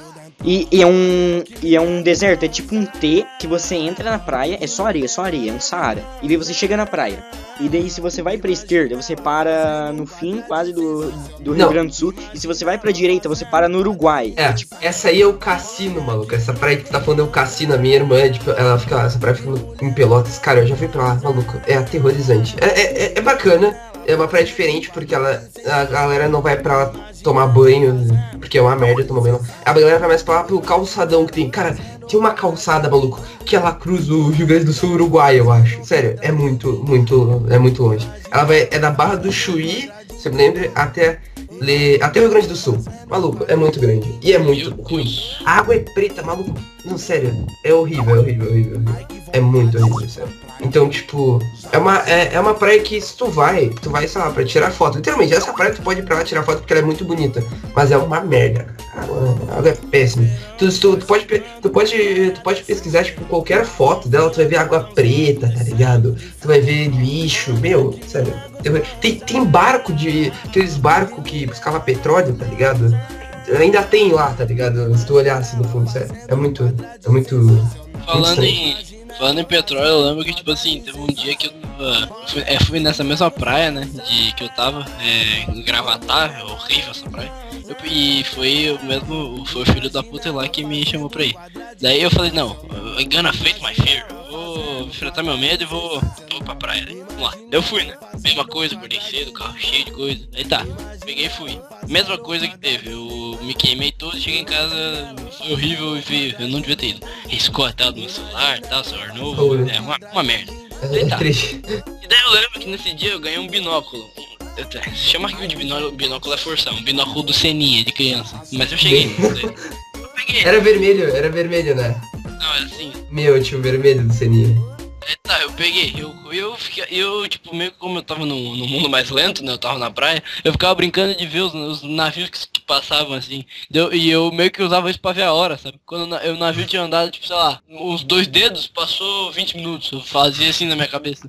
E, e é um e é um deserto, é tipo um T que você entra na praia, é só areia, só areia, é um Saara. E daí você chega na praia. E daí se você vai pra esquerda, você para no fim quase do, do Rio Não. Grande do Sul. E se você vai pra direita, você para no Uruguai. É, essa aí é o cassino, maluco. Essa praia que tu tá falando é o cassino. A minha irmã, tipo, ela fica lá, essa praia fica no- em Pelotas. Cara, eu já fui pra lá, maluco. É aterrorizante. É, é, é- é bacana. É uma praia diferente porque ela, a galera não vai pra lá tomar banho, porque é uma merda tomar banho. A galera vai mais pra lá pelo calçadão que tem. Cara, tem uma calçada, maluco, que ela cruza o Rio Grande do Sul e Uruguai, eu acho. Sério, é muito, muito, é muito longe. Ela vai, é da Barra do Chuí, você me lembra, até, Le, até o Rio Grande do Sul. Maluco, é muito grande. E é muito Meu ruim. Deus. A água é preta, maluco. Não, sério, é horrível, é horrível, é horrível, é horrível. É muito horrível, sério. Então, tipo, é uma, é, é uma praia que se tu vai, tu vai, sei lá, pra tirar foto. Literalmente, essa praia tu pode ir pra lá tirar foto porque ela é muito bonita. Mas é uma merda, cara. A água, a água é péssima. Tu, tu, tu, pode, pe- tu, pode, tu pode pesquisar, tipo, qualquer foto dela, tu vai ver água preta, tá ligado? Tu vai ver lixo, meu, sério. Tem, tem barco de. Aqueles barcos que buscava petróleo, tá ligado? Ainda tem lá, tá ligado? Se tu olhar assim no fundo, sério. É muito. É muito. Falando em, falando em petróleo, eu lembro que, tipo assim, teve um dia que eu tava, fui, é, fui nessa mesma praia, né, de que eu tava, é, em Gravatá, é horrível essa praia, eu, e foi o mesmo, foi o filho da puta lá que me chamou pra ir. Daí eu falei, não, I'm gonna face my fear, eu vou enfrentar meu medo e vou, vou pra praia, né? Vamos lá. Daí eu fui, né, mesma coisa, acordei cedo, carro cheio de coisa, aí tá, peguei e fui. Mesma coisa que teve, eu me queimei todo, cheguei em casa, foi horrível e feio, eu não devia ter ido. Riscou a tela do meu celular, tal, celular novo, é uma, uma merda. Daí tá. triste. E daí eu lembro que nesse dia eu ganhei um binóculo. Eu te- Chama aqui de binóculo, binóculo é forçar, um binóculo do Seninha, de criança. Mas eu cheguei nisso daí. Eu peguei, Era vermelho, era vermelho, né? não, era assim. Meu, eu tinha o vermelho do Seninha. Aí tá, eu peguei, eu, eu fiquei, eu, tipo, meio que como eu tava no, no mundo mais lento, né, eu tava na praia, eu ficava brincando de ver os, os navios que, que passavam, assim, Deu, e eu meio que usava isso pra ver a hora, sabe? Quando o na- o navio tinha andado, tipo, sei lá, uns dois dedos, passou vinte minutos, eu fazia assim na minha cabeça.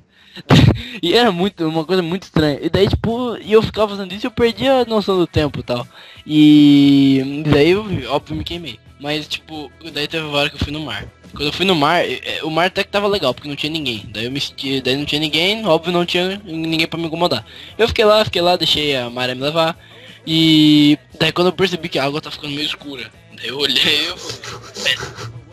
E era muito, uma coisa muito estranha. E daí, tipo, e eu ficava fazendo isso e eu perdia a noção do tempo e tal. E daí eu, óbvio, me queimei. Mas, tipo, daí teve uma hora que eu fui no mar. Quando eu fui no mar, eh, eh, o mar até que tava legal, porque não tinha ninguém. Daí eu me senti, daí não tinha ninguém, óbvio não tinha ninguém pra me incomodar. Eu fiquei lá, fiquei lá, deixei a maré me levar. E daí quando eu percebi que a água tá ficando meio escura, daí eu olhei, eu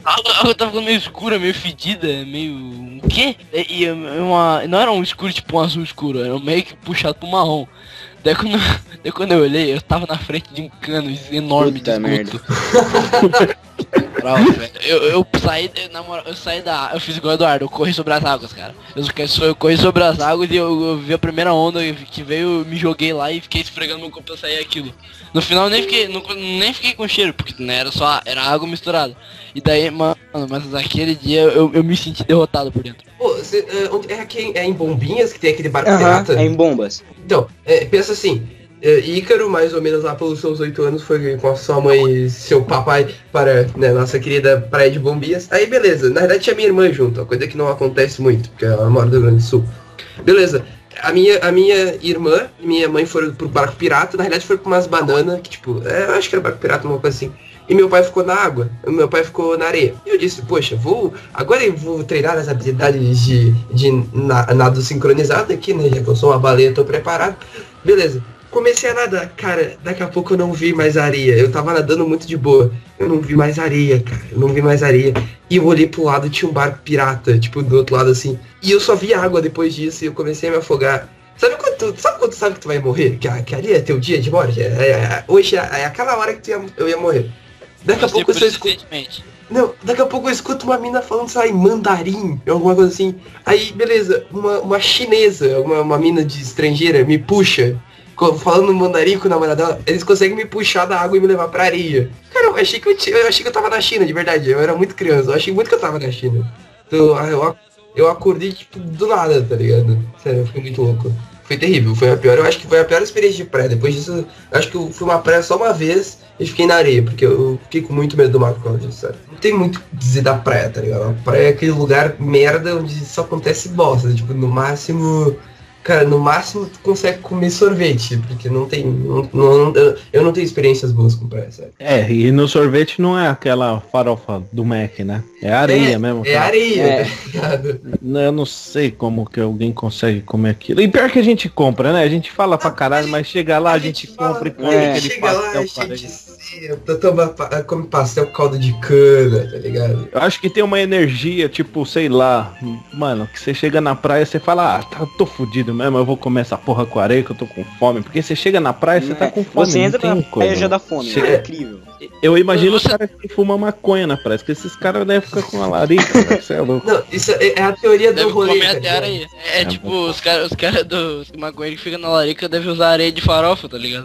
A água, a água tava ficando meio escura, meio fedida, meio... O quê? E, e uma... Não era um escuro tipo um azul escuro, era meio que puxado pro marrom. Daí quando, daí quando eu olhei, eu tava na frente de um cano enorme Puta de merda. esgoto. Bravo, velho. Eu, eu saí, na moral, eu saí da... Eu fiz igual o Eduardo, eu corri sobre as águas, cara. Eu, eu corri sobre as águas e eu, eu vi a primeira onda que veio, eu me joguei lá e fiquei esfregando meu corpo pra sair aquilo. No final eu nem fiquei, não, nem fiquei com cheiro, porque não era só, era água misturada. E daí, mano, mas naquele dia eu, eu me senti derrotado por dentro. Pô, cê, é, onde- é aqui é em Bombinhas que tem aquele barco Aham, pirata? é em bombas. Então, é, pensa assim, é, Ícaro, mais ou menos lá pelos seus oito anos, foi com a sua mãe e seu papai para, né, nossa querida praia de Bombinhas. Aí beleza, na verdade tinha minha irmã junto, uma coisa que não acontece muito, porque ela mora do Rio Grande do Sul. Beleza, a minha, a minha irmã e minha mãe foram pro barco pirata, na realidade foram com umas bananas, que tipo, é, eu acho que era barco pirata, uma coisa assim. E meu pai ficou na água, o meu pai ficou na areia. E eu disse, poxa, vou. Agora eu vou treinar as habilidades de, de na- nado sincronizado aqui, né? Já que eu sou uma baleia, tô preparado. Beleza. Comecei a nadar, cara, daqui a pouco eu não vi mais areia. Eu tava nadando muito de boa. Eu não vi mais areia, cara. Eu não vi mais areia. E eu olhei pro lado, tinha um barco pirata, tipo, do outro lado assim. E eu só vi água depois disso e eu comecei a me afogar. Sabe quando tu, sabe quando tu sabe que tu vai morrer? Que, a- que ali é teu dia de morte? É, é- é- hoje é, é aquela hora que tu ia, eu ia morrer. Daqui a Você pouco eu só por escuto. recentemente. Não, daqui a pouco eu escuto uma mina falando, sei lá, em mandarim, alguma coisa assim. Aí, beleza, uma, uma chinesa, uma, uma mina de estrangeira me puxa, co- falando mandarim com o namorado dela, eles conseguem me puxar da água e me levar pra areia. Cara, eu achei que eu, ti- eu achei que eu tava na China, de verdade, eu era muito criança, eu achei muito que eu tava na China. Então, eu, ac- eu acordei, tipo, do nada, tá ligado? Sério, eu fiquei muito louco. Foi terrível, foi a pior, eu acho que foi a pior experiência de praia. Depois disso, eu acho que eu fui uma praia só uma vez e fiquei na areia, porque eu fiquei com muito medo do mar por causa disso, sério. Não tem muito o que dizer da praia, tá ligado? A praia é aquele lugar merda onde só acontece bosta, tipo, no máximo... Cara, no máximo tu consegue comer sorvete, porque não tem... Não, não- eu- eu não tenho experiências boas com praia, sério. É, e no sorvete não é aquela farofa do Mac, né? É areia é, mesmo. É cara. areia, É. tá ligado? Eu não sei como que alguém consegue comer aquilo. E pior que a gente compra, né? A gente fala pra caralho, mas chega lá, a gente fala, compra e é, come aquele chega lá, pastel. a cara. gente senta, toma, pa- come pastel com caldo de cana, tá ligado? Eu acho que tem uma energia, tipo, sei lá, mano, que você chega na praia e você fala, ah, tá, tô fudido mesmo, eu vou comer essa porra com areia que eu tô com fome. Porque você chega na praia e você tá com fome. Você não entra tem na coisa, praia já né? dá fome, Chega- é incrível. Eu imagino os Você- caras que fumam maconha na praia, porque esses caras devem ficar com a larica, velho, você é louco. Não, isso é, é a teoria do Deve rolê. comer tá até ligado? areia. É, É tipo, bom. os caras os cara do maconha que fica na larica devem usar areia de farofa, tá ligado?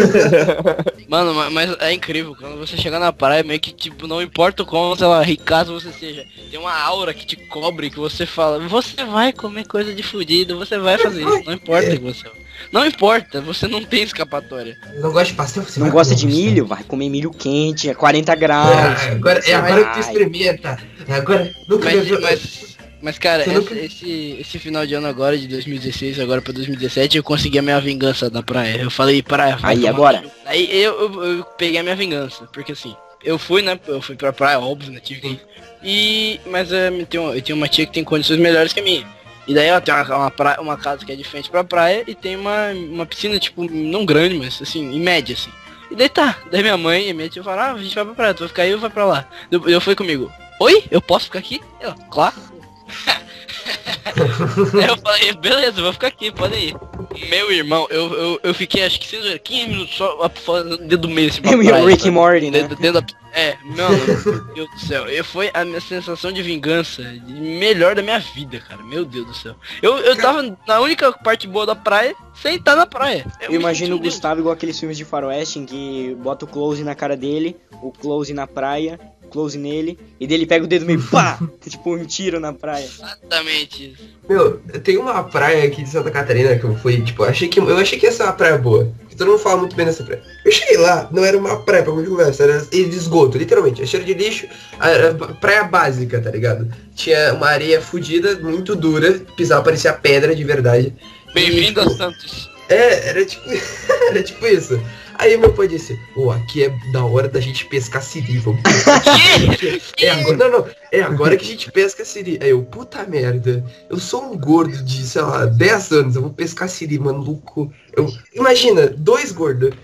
Mano, ma- mas é incrível, quando você chega na praia, meio que, tipo, não importa o quão, sei lá, ricaço você seja, tem uma aura que te cobre, que você fala, você vai comer coisa de fudido, você vai fazer isso, não importa que você... Não importa, você não tem escapatória. Não gosta de pastel? Você Não vai gosta comer de pastel. milho? Vai comer milho quente, é quarenta graus. É, agora, é agora que tu Vai. experimenta. É agora, nunca Mas, viu- mas, mas cara, Você esse, nunca- esse, esse final de ano agora, de dois mil e dezesseis, agora pra dois mil e dezessete, eu consegui a minha vingança da praia. Eu falei, praia, vai Aí, tomar agora? no cu. Aí eu, eu, eu peguei a minha vingança, porque assim, eu fui, né, eu fui pra praia, óbvio, né, tive que ir. E, mas é, eu tenho, eu tenho uma tia que tem condições melhores que a minha. E daí ela tem uma, uma, praia, uma casa que é de frente pra praia e tem uma, uma piscina, tipo, não grande, mas assim, em média, assim. E daí tá, daí minha mãe e minha tia falaram, ah, a gente vai pra praia, tu vai ficar aí ou vai pra lá? Eu, eu fui comigo, oi, eu posso ficar aqui? Ela, claro. Aí eu falei, beleza, eu vou ficar aqui, pode ir. Meu irmão, eu, eu, eu fiquei acho que quinze minutos só fazendo dedo do meio assim pra É o praia, Rick sabe? e Morty, né? Dentro, dentro da... É, mano, meu Deus do céu. Eu, foi a minha sensação de vingança de melhor da minha vida, cara. Meu Deus do céu. Eu, eu tava na única parte boa da praia, sem estar na praia. Eu imagino o me senti um Gustavo igual aqueles filmes de faroeste em que bota o close na cara dele, o close na praia, close nele, e dele pega o dedo meio pá! Tipo um tiro na praia. Deus. Exatamente isso. Meu, tem uma praia aqui de Santa Catarina que eu fui, tipo, eu achei que, eu achei que ia ser uma praia boa. Porque todo mundo fala muito bem dessa praia. Eu cheguei lá, não era uma praia pra muito conversa, era de esgoto, literalmente. É cheiro de lixo, era praia básica, tá ligado? Tinha uma areia fodida, muito dura, pisava, parecia pedra de verdade. Bem-vindo E, a tipo, Santos. É, era tipo, era tipo isso. Aí meu pai disse, ô, aqui é da hora da gente pescar siri, vamos pescar siri. É agora, não, não, é agora que a gente pesca siri. Aí eu, puta merda, eu sou um gordo de, sei lá, dez anos, eu vou pescar siri, maluco. Eu, imagina, dois gordos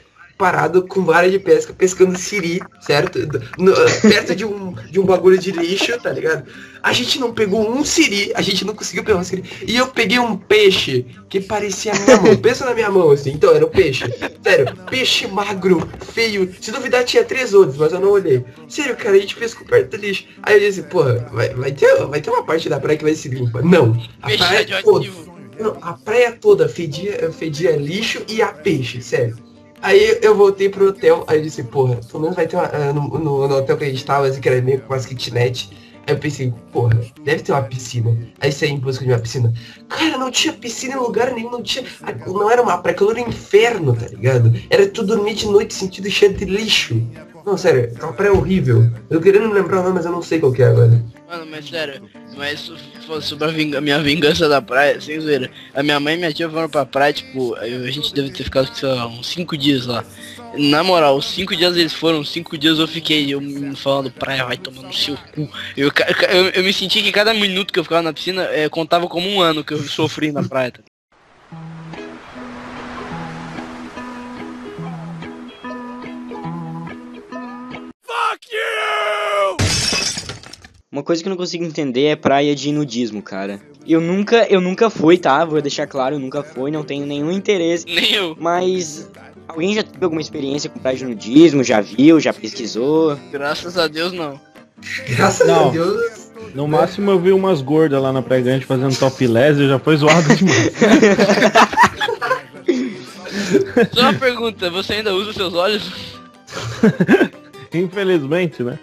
parado com vara de pesca, pescando siri, certo? No, perto de um, de um bagulho de lixo, tá ligado? A gente não pegou um siri, a gente não conseguiu pegar um siri. E eu peguei um peixe que parecia a minha mão. Pensa na minha mão, assim. Então, era um peixe. Sério, peixe magro, feio. Se duvidar, tinha três outros, mas eu não olhei. Sério, cara, a gente pescou perto do lixo. Aí eu disse, porra, vai, vai, ter, vai ter uma parte da praia que vai ser limpa. Não, a Peixe praia radioativo. toda, não, a praia toda fedia, fedia lixo e a peixe, sério. Aí eu voltei pro hotel, aí eu disse, porra, pelo menos vai ter uma, uh, no, no, no hotel que a gente tava, assim, que era meio com umas kitnet. Aí eu pensei, porra, deve ter uma piscina. Aí saí em busca de uma piscina. Cara, não tinha piscina em lugar nenhum, não tinha. Não era uma praia, aquilo era um inferno, tá ligado? Era tudo dormir de noite sentido cheio de lixo. Não, sério, é uma praia horrível. Eu querendo me lembrar o nome, mas eu não sei qual que é agora. Mano, mas sério, mas se fosse sobre a, vinga, a minha vingança da praia, sem zoeira. A minha mãe e minha tia foram pra praia, tipo, a gente deve ter ficado, sei lá, uns cinco dias lá. Na moral, os cinco dias eles foram, cinco dias eu fiquei eu me falando, praia vai tomar no seu cu. Eu, eu, eu me senti que cada minuto que eu ficava na piscina, é, contava como um ano que eu sofri na praia. Tá? Uma coisa que eu não consigo entender é praia de nudismo, cara. Eu nunca, eu nunca fui, tá? Vou deixar claro, eu nunca fui, não tenho nenhum interesse. Nem eu. Mas alguém já teve alguma experiência com praia de nudismo? Já viu? Já pesquisou? Graças a Deus, não. Graças Não. a Deus. No máximo eu vi umas gordas lá na Praia Grande fazendo topless e já foi zoado demais. Só uma pergunta, você ainda usa seus olhos? Infelizmente, né?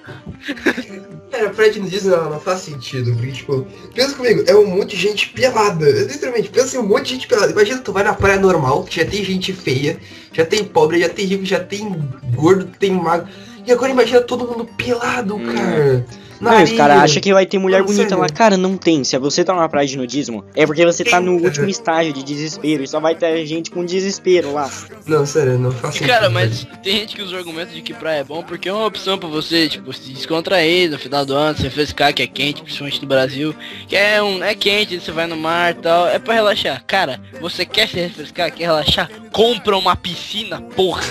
Cara, praia de nudismo não, não faz sentido, porque, tipo, pensa comigo, é um monte de gente pelada, literalmente, pensa em um monte de gente pelada. Imagina, tu vai na praia normal, que já tem gente feia, já tem pobre, já tem rico, já tem gordo, tem magro, e agora imagina todo mundo pelado, Hum. cara. Na Não, os caras areia. acham que vai ter mulher Não, bonita sério. lá. Cara, não tem. Se você tá numa praia de nudismo, é porque você tá no Tem, último cara. estágio de desespero. E só vai ter gente com desespero lá. Não, sério, não faz sentido. Cara, mas tem gente que usa o argumento de que praia é bom porque é uma opção pra você, tipo, se descontrair no final do ano, se refrescar, que é quente, principalmente no Brasil, que é um é quente, você vai no mar e tal, é pra relaxar. Cara, você quer se refrescar, quer relaxar? Compra uma piscina, porra.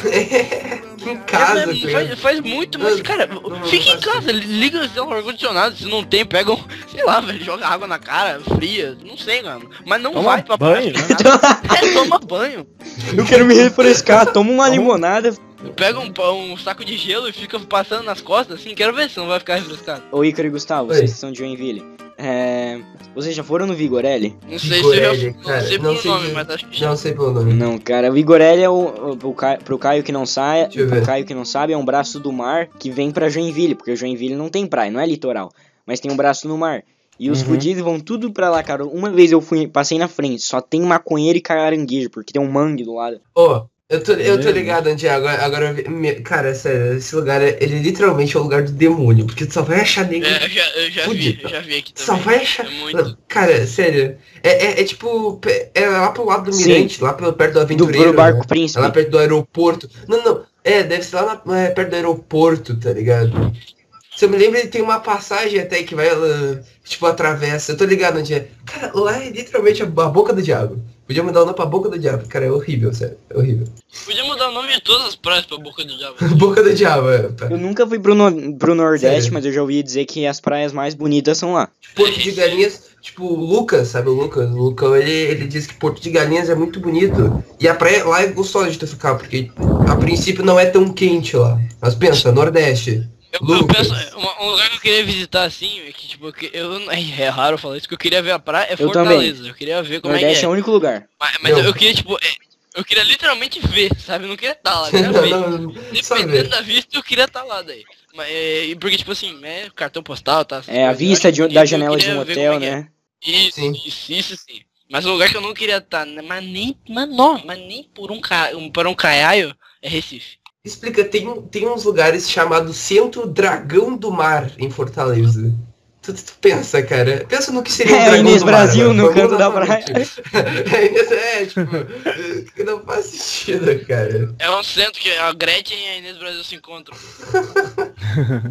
em casa, É, tá faz, ligado? faz muito, mas Não, cara, não, fica não em faz casa, liga o ar-condicionado, se não tem, pega um, sei lá, velho, joga água na cara, fria, não sei, mano. Mas não Toma vai pra banho, praia. né? É, toma banho. Eu quero me refrescar. Toma uma limonada. Pega um, um saco de gelo e fica passando nas costas, assim, quero ver se não vai ficar refrescado. Ô Ícaro e Gustavo, Oi. vocês são de Joinville. É... Vocês já foram no Vigorelli? Não sei se Vigorelli, eu cara, não sei não pelo sei nome, de- mas acho que já. Não sei pelo nome. Não, cara, o Vigorelli é o, o, o Ca- pro Caio que não sabe, Deixa eu pro ver. Caio que não sabe, é um braço do mar que vem pra Joinville, porque Joinville não tem praia, não é litoral, mas tem um braço no mar. E os Uhum. fudidos vão tudo pra lá, cara. Uma vez eu fui, passei na frente, só tem maconheiro e caranguejo, porque tem um mangue do lado. Ô, eu tô, eu tô Beleza. ligado, Andy, agora, agora eu vi- me- cara, sério, esse lugar, é- ele literalmente é o lugar do demônio, porque tu só vai achar negro, É, eu já, eu já vi, Fudido. eu já vi aqui só também. vai achar, É muito. cara, sério, é, é, é tipo, pe- é lá pro lado do Sim. Mirante, lá pelo, perto do Do Aventureiro, pro barco né? príncipe. É lá perto do aeroporto, não, não, é, deve ser lá na- é, perto do aeroporto, tá ligado? Se eu me lembro, ele tem uma passagem até que vai, ela, tipo, atravessa, eu tô ligado onde é, cara, lá é literalmente a, a boca do diabo. Podia mudar o nome pra boca do diabo, cara, é horrível, sério, é horrível. Podia mudar o nome de todas as praias pra Boca do Diabo. Boca do diabo, é. Eu nunca fui pro, no- pro Nordeste, Sério? mas eu já ouvi dizer que as praias mais bonitas são lá. Porto de Galinhas, tipo, o Lucas, sabe o Lucas? O Lucas, ele, ele diz que Porto de Galinhas é muito bonito. E a praia lá é gostosa de tu ficar, porque a princípio não é tão quente lá. Mas pensa, Nordeste. Eu, eu Lucas. penso, uma- um lugar que eu queria visitar assim, é que tipo, que eu, é raro falar isso, que eu queria ver a praia é Eu Fortaleza. Eu queria ver como Nordeste é que é é. o único lugar. Mas, mas Não. eu, eu queria, tipo, é, eu queria literalmente ver, sabe? Eu não queria estar lá, eu queria Não, ver. não, não, só Dependendo ver. da vista, eu queria estar lá daí. Mas, é, porque, tipo assim, é cartão postal, tá? essas É a coisas, eu vista acho de, bonito, da eu janela de queria um ver hotel, como é que é. né? Isso, Sim. isso, isso sim. Mas o lugar que eu não queria estar, né, mas nem, mas não, mas nem por um, ca... um, por um caiaio, é Recife. Explica, tem, um- tem uns lugares chamados Centro Dragão do Mar em Fortaleza. Tu, tu pensa, cara. Pensa no que seria um É, dragão Inês do mar, Brasil mano. no Vamos canto da novamente. É, Inês- é, tipo, que não faz sentido, cara. É um centro que a Gretchen e a Inês Brasil se encontram.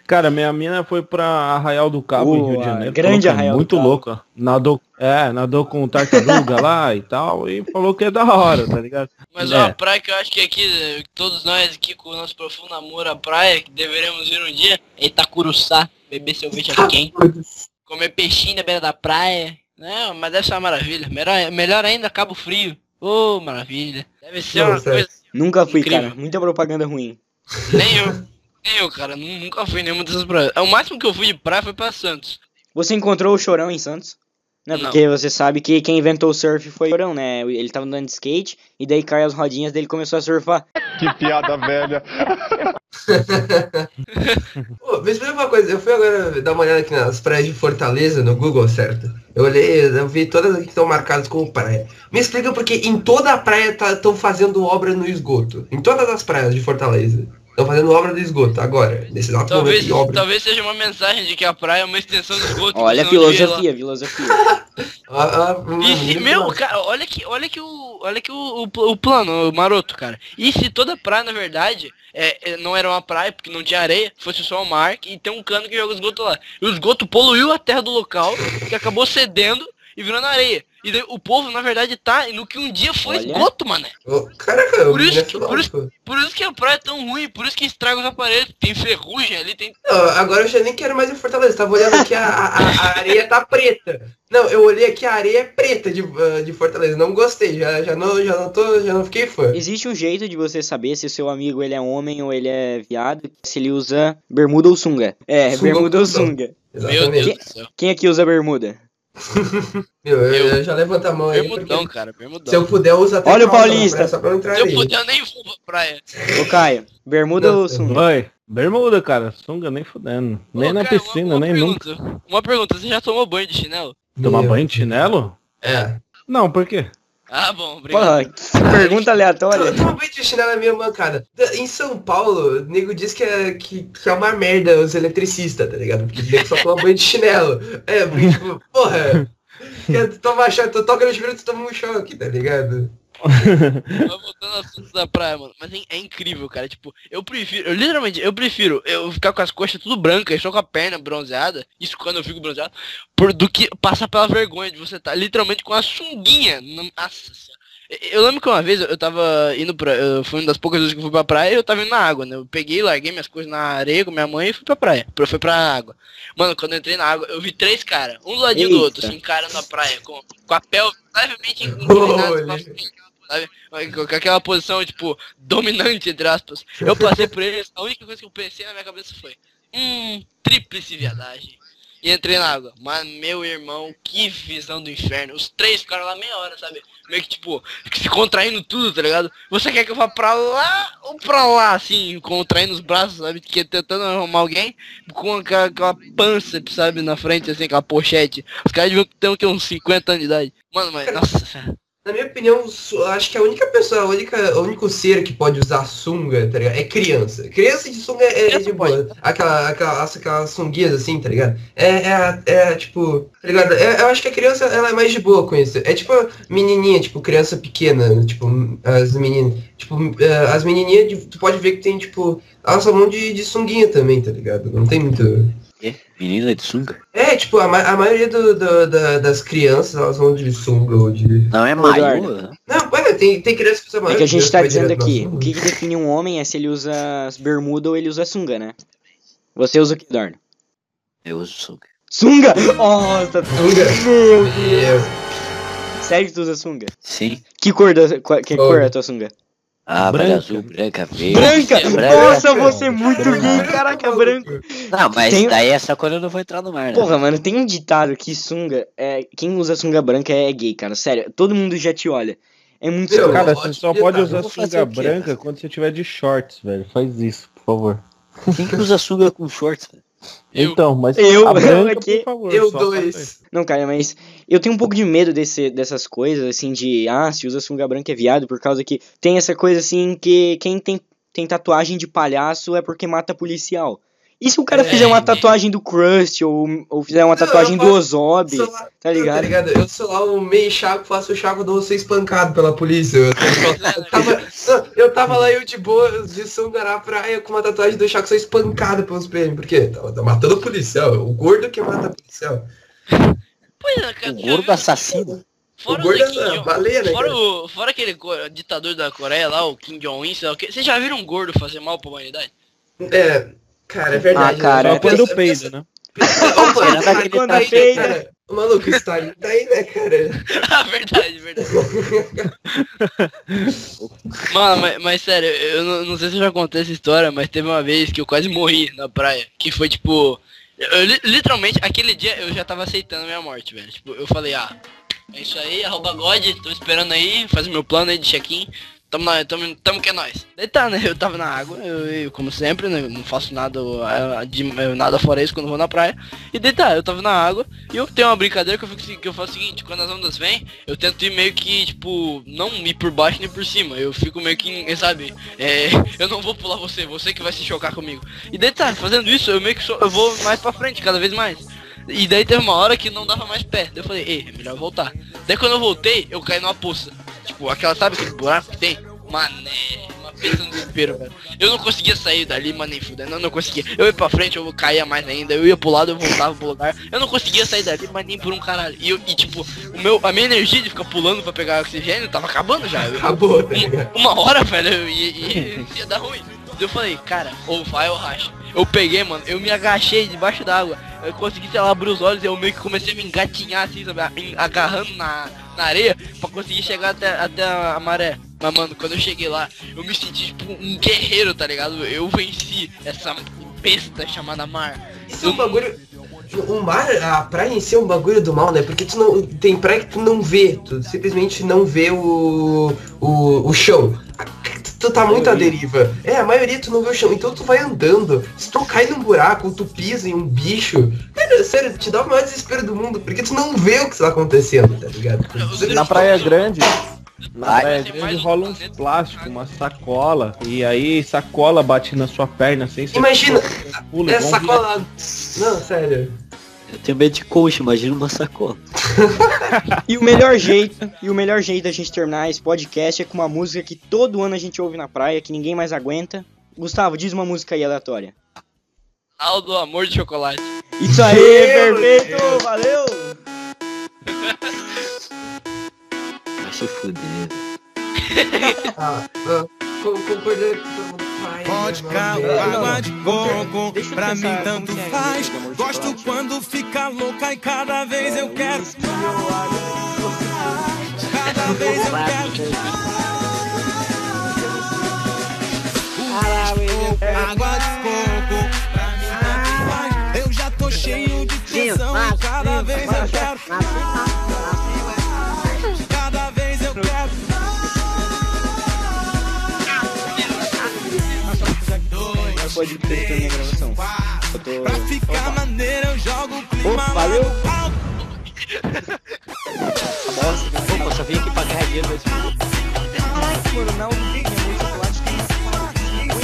Cara, minha mina foi pra Arraial do Cabo, em Rio de Boa, Janeiro. grande falou que é Arraial do muito Cabo. louca. Nadou, é, nadou com tartaruga lá e tal. E falou que é da hora, tá ligado? Mas é. ó, a praia que eu acho que aqui, eh, todos nós aqui com o nosso profundo amor à praia, que deveremos ir um dia, é Itacuruçá, beber cerveja quente, comer peixinho na beira da praia. Não, mas deve ser uma maravilha. Melhor, melhor ainda, Cabo Frio. Ô, maravilha. Deve ser uma Nossa, coisa... Nunca fui, Incrível. cara. Muita propaganda ruim. Nem eu. Nem eu, cara. nu- Nunca fui em nenhuma dessas praias. O máximo que eu fui de praia foi pra Santos. Você encontrou o Chorão em Santos? Né? Não. Porque você sabe que quem inventou o surf foi o Chorão, né? Ele tava andando de skate e daí caiu as rodinhas dele e começou a surfar. Que piada velha. Pô, me explica uma coisa, eu fui agora dar uma olhada aqui nas praias de Fortaleza, no Google, certo? Eu olhei, eu vi todas aqui que estão marcadas como praia. Me explica porque em toda a praia estão fazendo obra no esgoto. Em todas as praias de Fortaleza. Estão fazendo obra do esgoto agora, nesse exato Talvez, momento de obra. talvez seja uma mensagem de que a praia é uma extensão do esgoto. Olha a você não devia ir lá. filosofia, filosofia. Ah, ah, hum, E se, hum, meu, hum. cara, olha que, olha que o, olha que o, o, pl- o plano, o maroto, cara. E se toda praia, na verdade, é, é, não era uma praia, porque não tinha areia, fosse só um mar, e tem um cano que joga esgoto lá. E o esgoto poluiu a terra do local, que acabou cedendo e virando areia. E daí o povo, na verdade, tá no que um dia foi Olha. esgoto, mané. Ô, caraca, eu Por isso, me que, por, isso, por isso que a praia é tão ruim, por isso que estraga os aparelhos. Tem ferrugem ali, tem... Não, agora eu já nem quero mais ir em Fortaleza. Tava olhando aqui, a, a, a areia tá preta. Não, eu olhei aqui, a areia é preta de, uh, de Fortaleza. Não gostei, já, já, não, já, não tô, já não fiquei fã. Existe um jeito de você saber se o seu amigo ele é homem ou ele é viado, se ele usa bermuda ou sunga. É, Sunga bermuda ou ou sunga. sunga. Meu Exatamente. Deus do céu. Quem aqui usa bermuda? Meu, eu, Eu- eu já levanto a mão aí, Bermudão, porque cara, bermudão. se eu puder, eu uso até Olha o calça na paulista. praia, só pra não entrar Se eu aí. puder, eu nem vou pra praia. Ô Caio, bermuda Não, ou sunga? Oi, bermuda, cara. Sunga nem fudendo. Nem Ô, na cara, piscina, uma, uma nem nunca. pergunta. Uma pergunta, você já tomou banho de chinelo? Tomar Meu banho de chinelo? É. Não, por quê? Ah, bom, obrigado. Porra, que pergunta aleatória. Toma banho de chinelo é meio mancada. Em São Paulo, o nego diz que é, que, que é uma merda os eletricistas, tá ligado? Porque o nego só toma banho de chinelo. É, porque, tipo, porra, quer tomar choque, tu toca no chuveiro, tu toma um choque, tá ligado? Mas voltando ao assunto da praia, mano. Mas é, é incrível, cara. Tipo, eu prefiro, eu literalmente, eu prefiro eu ficar com as coxas tudo brancas, só com a perna bronzeada, isso quando eu fico bronzeado, por, do que passar pela vergonha de você estar literalmente com a sunguinha. na- Nossa senhora. Eu eu lembro que uma vez eu tava indo pra. Eu fui uma das poucas vezes que eu fui pra praia e eu tava indo na água, né? Eu peguei, larguei minhas coisas na areia com minha mãe e fui pra praia. Eu fui pra água. Mano, quando eu entrei na água, eu vi três caras, um do ladinho do outro, Eita. assim, encarando a praia, com, com a pele levemente inclinada pra Olha. frente, sabe? Com com aquela posição, tipo, dominante, entre aspas. Eu passei por eles, a única coisa que eu pensei na minha cabeça foi, hum, tríplice viadagem. E entrei na água. Mas, meu irmão, que visão do inferno. Os três ficaram lá meia hora, sabe? Meio que, tipo, se contraindo tudo, tá ligado? Você quer que eu vá pra lá ou pra lá, assim, contraindo os braços, sabe? Que tentando arrumar alguém com aquela, aquela pança, sabe? Na frente, assim, aquela pochete. Os caras deviam ter o quê? Uns cinquenta anos de idade. Mano, mas, nossa... Na minha opinião, su- acho que a única pessoa, a única, o único ser que pode usar sunga, tá ligado? É criança. Criança de sunga é, é de boa. Aquela, aquela, aquelas sunguinhas assim, tá ligado? É, é, é tipo, tá ligado? É, eu acho que a criança, ela é mais de boa com isso. É tipo menininha, tipo, criança pequena, tipo, as meninas. Tipo, é, as menininhas, de- tu pode ver que tem, tipo, elas são mão de, de sunguinha também, tá ligado? Não tem muito... Quê? Menina de sunga? É, tipo, a, ma- a maioria do, do- da- das crianças, elas são de sunga ou de... Não é Ô, maiô? Eduardo. né? Não, ué, tem, tem criança que usa É maior. que a gente tá vai dizendo direto na aqui, sunga. o que, que define um homem é se ele usa bermuda ou ele usa sunga, né? Você usa o que, Eduardo? Eu uso sunga. Sunga! Nossa, Sunga? meu Meu. Deus. Sério que tu usa sunga? Sim. Que cor, da, qual- que Oh. cor é a tua sunga? Ah, Branca. branca, azul, branca, verde. Branca! É, branca. Nossa, você é muito Branca. gay, caraca, branco. Não, mas Tem- daí é só quando eu não vou entrar no mar, né? Porra, mano, tem um ditado que sunga, é, quem usa sunga branca é gay, cara, sério, todo mundo já te olha. É muito Meu, escroto. Cara, ótimo você só ditado. pode Eu usar vou fazer sunga o quê? branca quando você tiver de shorts, velho. Faz isso, por favor. Quem que usa sunga com shorts? velho? Eu. Então, mas Eu, a branca, aqui. por favor. Eu só faça isso. dois. Não, cara, mas eu tenho um pouco de medo desse, dessas coisas, assim, de, ah, se usa sunga branca é viado, por causa que tem essa coisa, assim, que quem tem, tem tatuagem de palhaço é porque mata policial. E se o cara É, fizer uma é. tatuagem do Krusty ou, ou fizer uma Não, tatuagem eu do faço- Ozob, Sou lá- tá ligado? Tá ligado? Eu sou lá o meio chaco, faço o chaco do ser espancado pela polícia. Eu, eu tava, não, eu tava lá, eu de boa, de sunga na praia, com uma tatuagem do chaco, sou espancado pelos P M. Por quê? Tava, tava matando o policial. O gordo que mata o policial. Pois é, cara. O já gordo viu? assassino. Fora O gordo é Kim a Jong- baleia, né, Fora, cara? o, fora aquele co- ditador da Coreia lá, o Kim Jong-un, sei lá o quê. Vocês já viram um gordo fazer mal pra humanidade? É, cara, é verdade. Ah, cara, né? Só quando Pensa- peida, né? Opa, Tirando Stalin aquele quando tá aí, né, peida. cara? O maluco, Stalin tá aí, né, cara? Ah, verdade, verdade. Mano, mas, mas sério, eu não, não sei se eu já contei essa história, mas teve uma vez que eu quase morri na praia. Que foi tipo. Eu, li- literalmente, aquele dia eu já tava aceitando a minha morte, velho. Tipo, eu falei, ah, é isso aí, arroba God, tô esperando aí, faz o meu plano aí de check-in. Tamo, na, tamo, tamo que é nóis. Daí tá, né? Eu tava na água, eu, eu, como sempre, né? Eu não faço nada, uh, de, uh, nada fora isso quando vou na praia. E daí tá, eu tava na água e eu tenho uma brincadeira que eu, fico, que eu faço o seguinte, quando as ondas vêm, eu tento ir meio que, tipo, não ir por baixo nem por cima. Eu fico meio que, sabe, é, eu não vou pular você, você que vai se chocar comigo. E daí tá, fazendo isso, eu meio que sou, eu vou mais pra frente, cada vez mais. E daí teve uma hora que não dava mais pé. Daí eu falei, ei, é melhor voltar. Daí quando eu voltei, eu caí numa poça. Tipo, aquela, sabe aquele buraco que tem? Mané, uma pensa no desespero, velho. Eu não conseguia sair dali, mas nem fudendo, não, não conseguia. Eu ia pra frente, eu caía mais ainda. Eu ia pro lado, eu voltava pro lugar. Eu não conseguia sair dali, mas nem por um caralho. E, eu, e tipo, o meu, a minha energia de ficar pulando pra pegar oxigênio tava acabando já. Eu- Acabou, tá ligado? uma hora, velho, eu ia, ia, ia dar ruim. Daí eu falei, cara, ou vai ou racha. Eu peguei, mano, eu me agachei debaixo d'água. Eu consegui, sei lá, abrir os olhos e eu meio que comecei a me engatinhar assim, sabe, em- agarrando na, na areia pra conseguir chegar até, até a maré. Mas, mano, quando eu cheguei lá, eu me senti tipo um guerreiro, tá ligado? Eu venci essa besta chamada mar. Isso é um bagulho. O mar, a praia em si é um bagulho do mal, né? Porque tu não. Tem praia que tu não vê, tu simplesmente não vê o. o, o chão. Tu tá muito à deriva. É, a maioria tu não vê o chão, então tu vai andando. Se tu cai num buraco ou tu pisa em um bicho, cara, sério, te dá o maior desespero do mundo, porque tu não vê o que tá acontecendo, tá ligado? Na Praia Grande, na Ai, Praia vai ser mais Grande um rola uns planeta. plásticos, uma sacola, e aí sacola bate na sua perna sem ser. Imagina, pula, é igual um sacola. Não, sério. Eu tenho medo de coxa, imagina uma sacola. E o melhor jeito, e o melhor jeito da gente terminar esse podcast é com uma música que todo ano a gente ouve na praia, que ninguém mais aguenta. Gustavo, diz uma música aí aleatória. Aldo, amor de chocolate. Isso aí, Meu perfeito, Deus. valeu! Vai se fuder. Ah, ah, con- concordando com todo mundo. Pai, Vodka meu ou Deus. água de coco, Deixa eu pra pensar mim como tanto que é a faz. música de amor de Gosto chocolate. quando fica louca e cada vez eu quero. Cada vez eu quero. Água de coco, pra mim tanto faz. Eu já tô cheio de tesão e cada vez eu quero. Cada vez eu quero. Agora pode ter minha gravação. Eu tô... Pra ficar maneiro eu jogo o clima Opa, lá valeu! no alto. Pô, eu só vim aqui pra ganhar dinheiro desse filme. Caraca, mano, na hora de amor de chocolate tem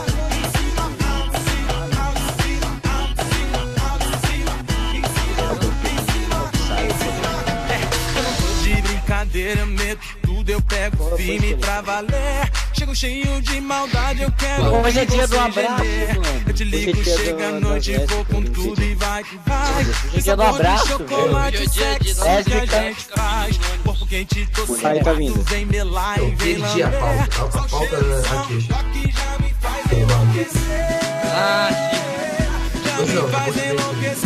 De brincadeira eu meto tudo, eu pego firme pra valer. Chego cheio de maldade, eu quero Hoje é que dia do você abraço, gemer. mano. Eu te ligo, Hoje é dia chega do- a noite, das vou com lésbicas, tudo e vai que vai. Hoje é dia do Sabor de abraço, chocolate, velho. Hoje é dia de sexo dar que a lésbica. gente faz. Corpo quente, tô Aí tá vindo. certo, vem melar e Eu vem perdi a lamber. pauta. A pauta aqui. Só que já me faz Tem uma- enlouquecer. Ah, sim. Já Mas não, me eu faz gostei disso. enlouquecer.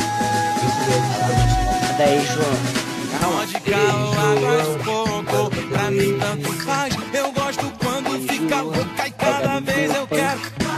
Daí, João. Vodka ou água de coco, pra mim tanto faz. Eu gosto quando fica louca e cada vez eu quero.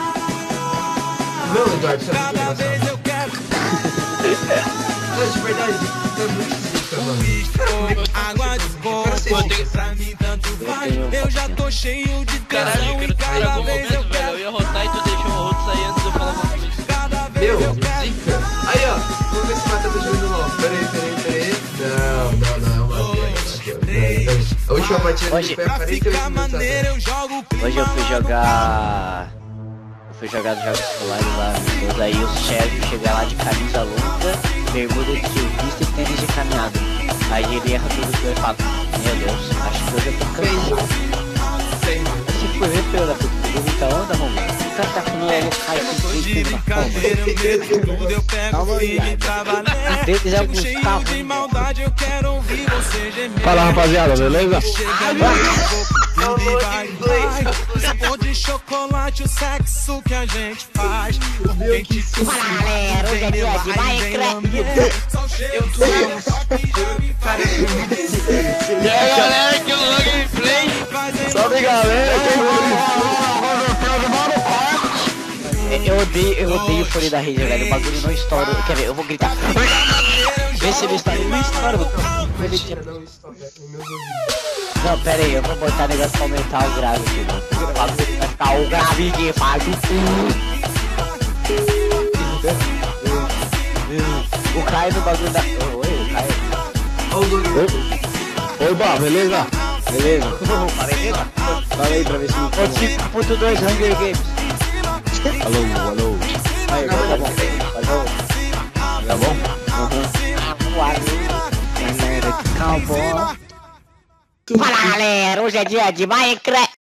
Não, Eduardo, você é muito Cada engraçado. vez eu quero. Não, de verdade, você é muito zica, mano. Uísque, água de Cara, você coco, fica- pra mim tanto faz. Eu já tô cheio de Caralho, eu tesão quero e ter cada algum vez momento, eu velho. Eu quero. ia rotar e tu deixou o roto sair antes de eu falar alguma coisa. Cada vez Meu, eu quero. zica. Aí, ó, vamos ver se o Matheus tá jogando LOL. Peraí, peraí, peraí. Não, não, não, Matheus. Matheus. A última partida Hoje- dele foi Pra a quarenta e oito ficar minutos maneiro atrás. eu jogo o clima Hoje eu fui lá no jogar. Eu fui jogar nos jogos escolares lá, meus, aí os chefes chegam lá de camisa longa, bermuda de surfista e tênis de caminhada. Aí ele erra tudo que eu falo, meu Deus, acho que hoje eu tô cansado. Se for ver pela puta, muita onda, mano. O cara tá com o cai com tudo, eu pego firme trabalhando. Deles é o Gustavo. Fala, rapaziada, beleza? Sabor de chocolate, o sexo que a gente faz. Porque que isso Fala, galera, hoje é dia de Minecraft. Eu tô E aí, galera, que o gameplay. Salve, galera! Eu odeio, eu odeio o fone da rede, velho. O bagulho não estoura. Quer ver? Eu vou gritar. Vê se ele estoura. Ele não estoura, mano. Ele tira. não estoura meus ouvidos. Não, pera aí, eu vou botar negócio pra aumentar o grave aqui, mano. O bagulho vai ficar o grave que faz o O Caio no bagulho da. Oi, o Caio. Olha o Doug. Oi, Bá, beleza? Beleza? Beleza? Fala aí pra ver se me Ô, cinco ponto dois Hunger Games. Alô, alô. Aí, agora tá bom. Tá bom? Galera de cowboy. Fala, galera, hoje é dia de Minecraft.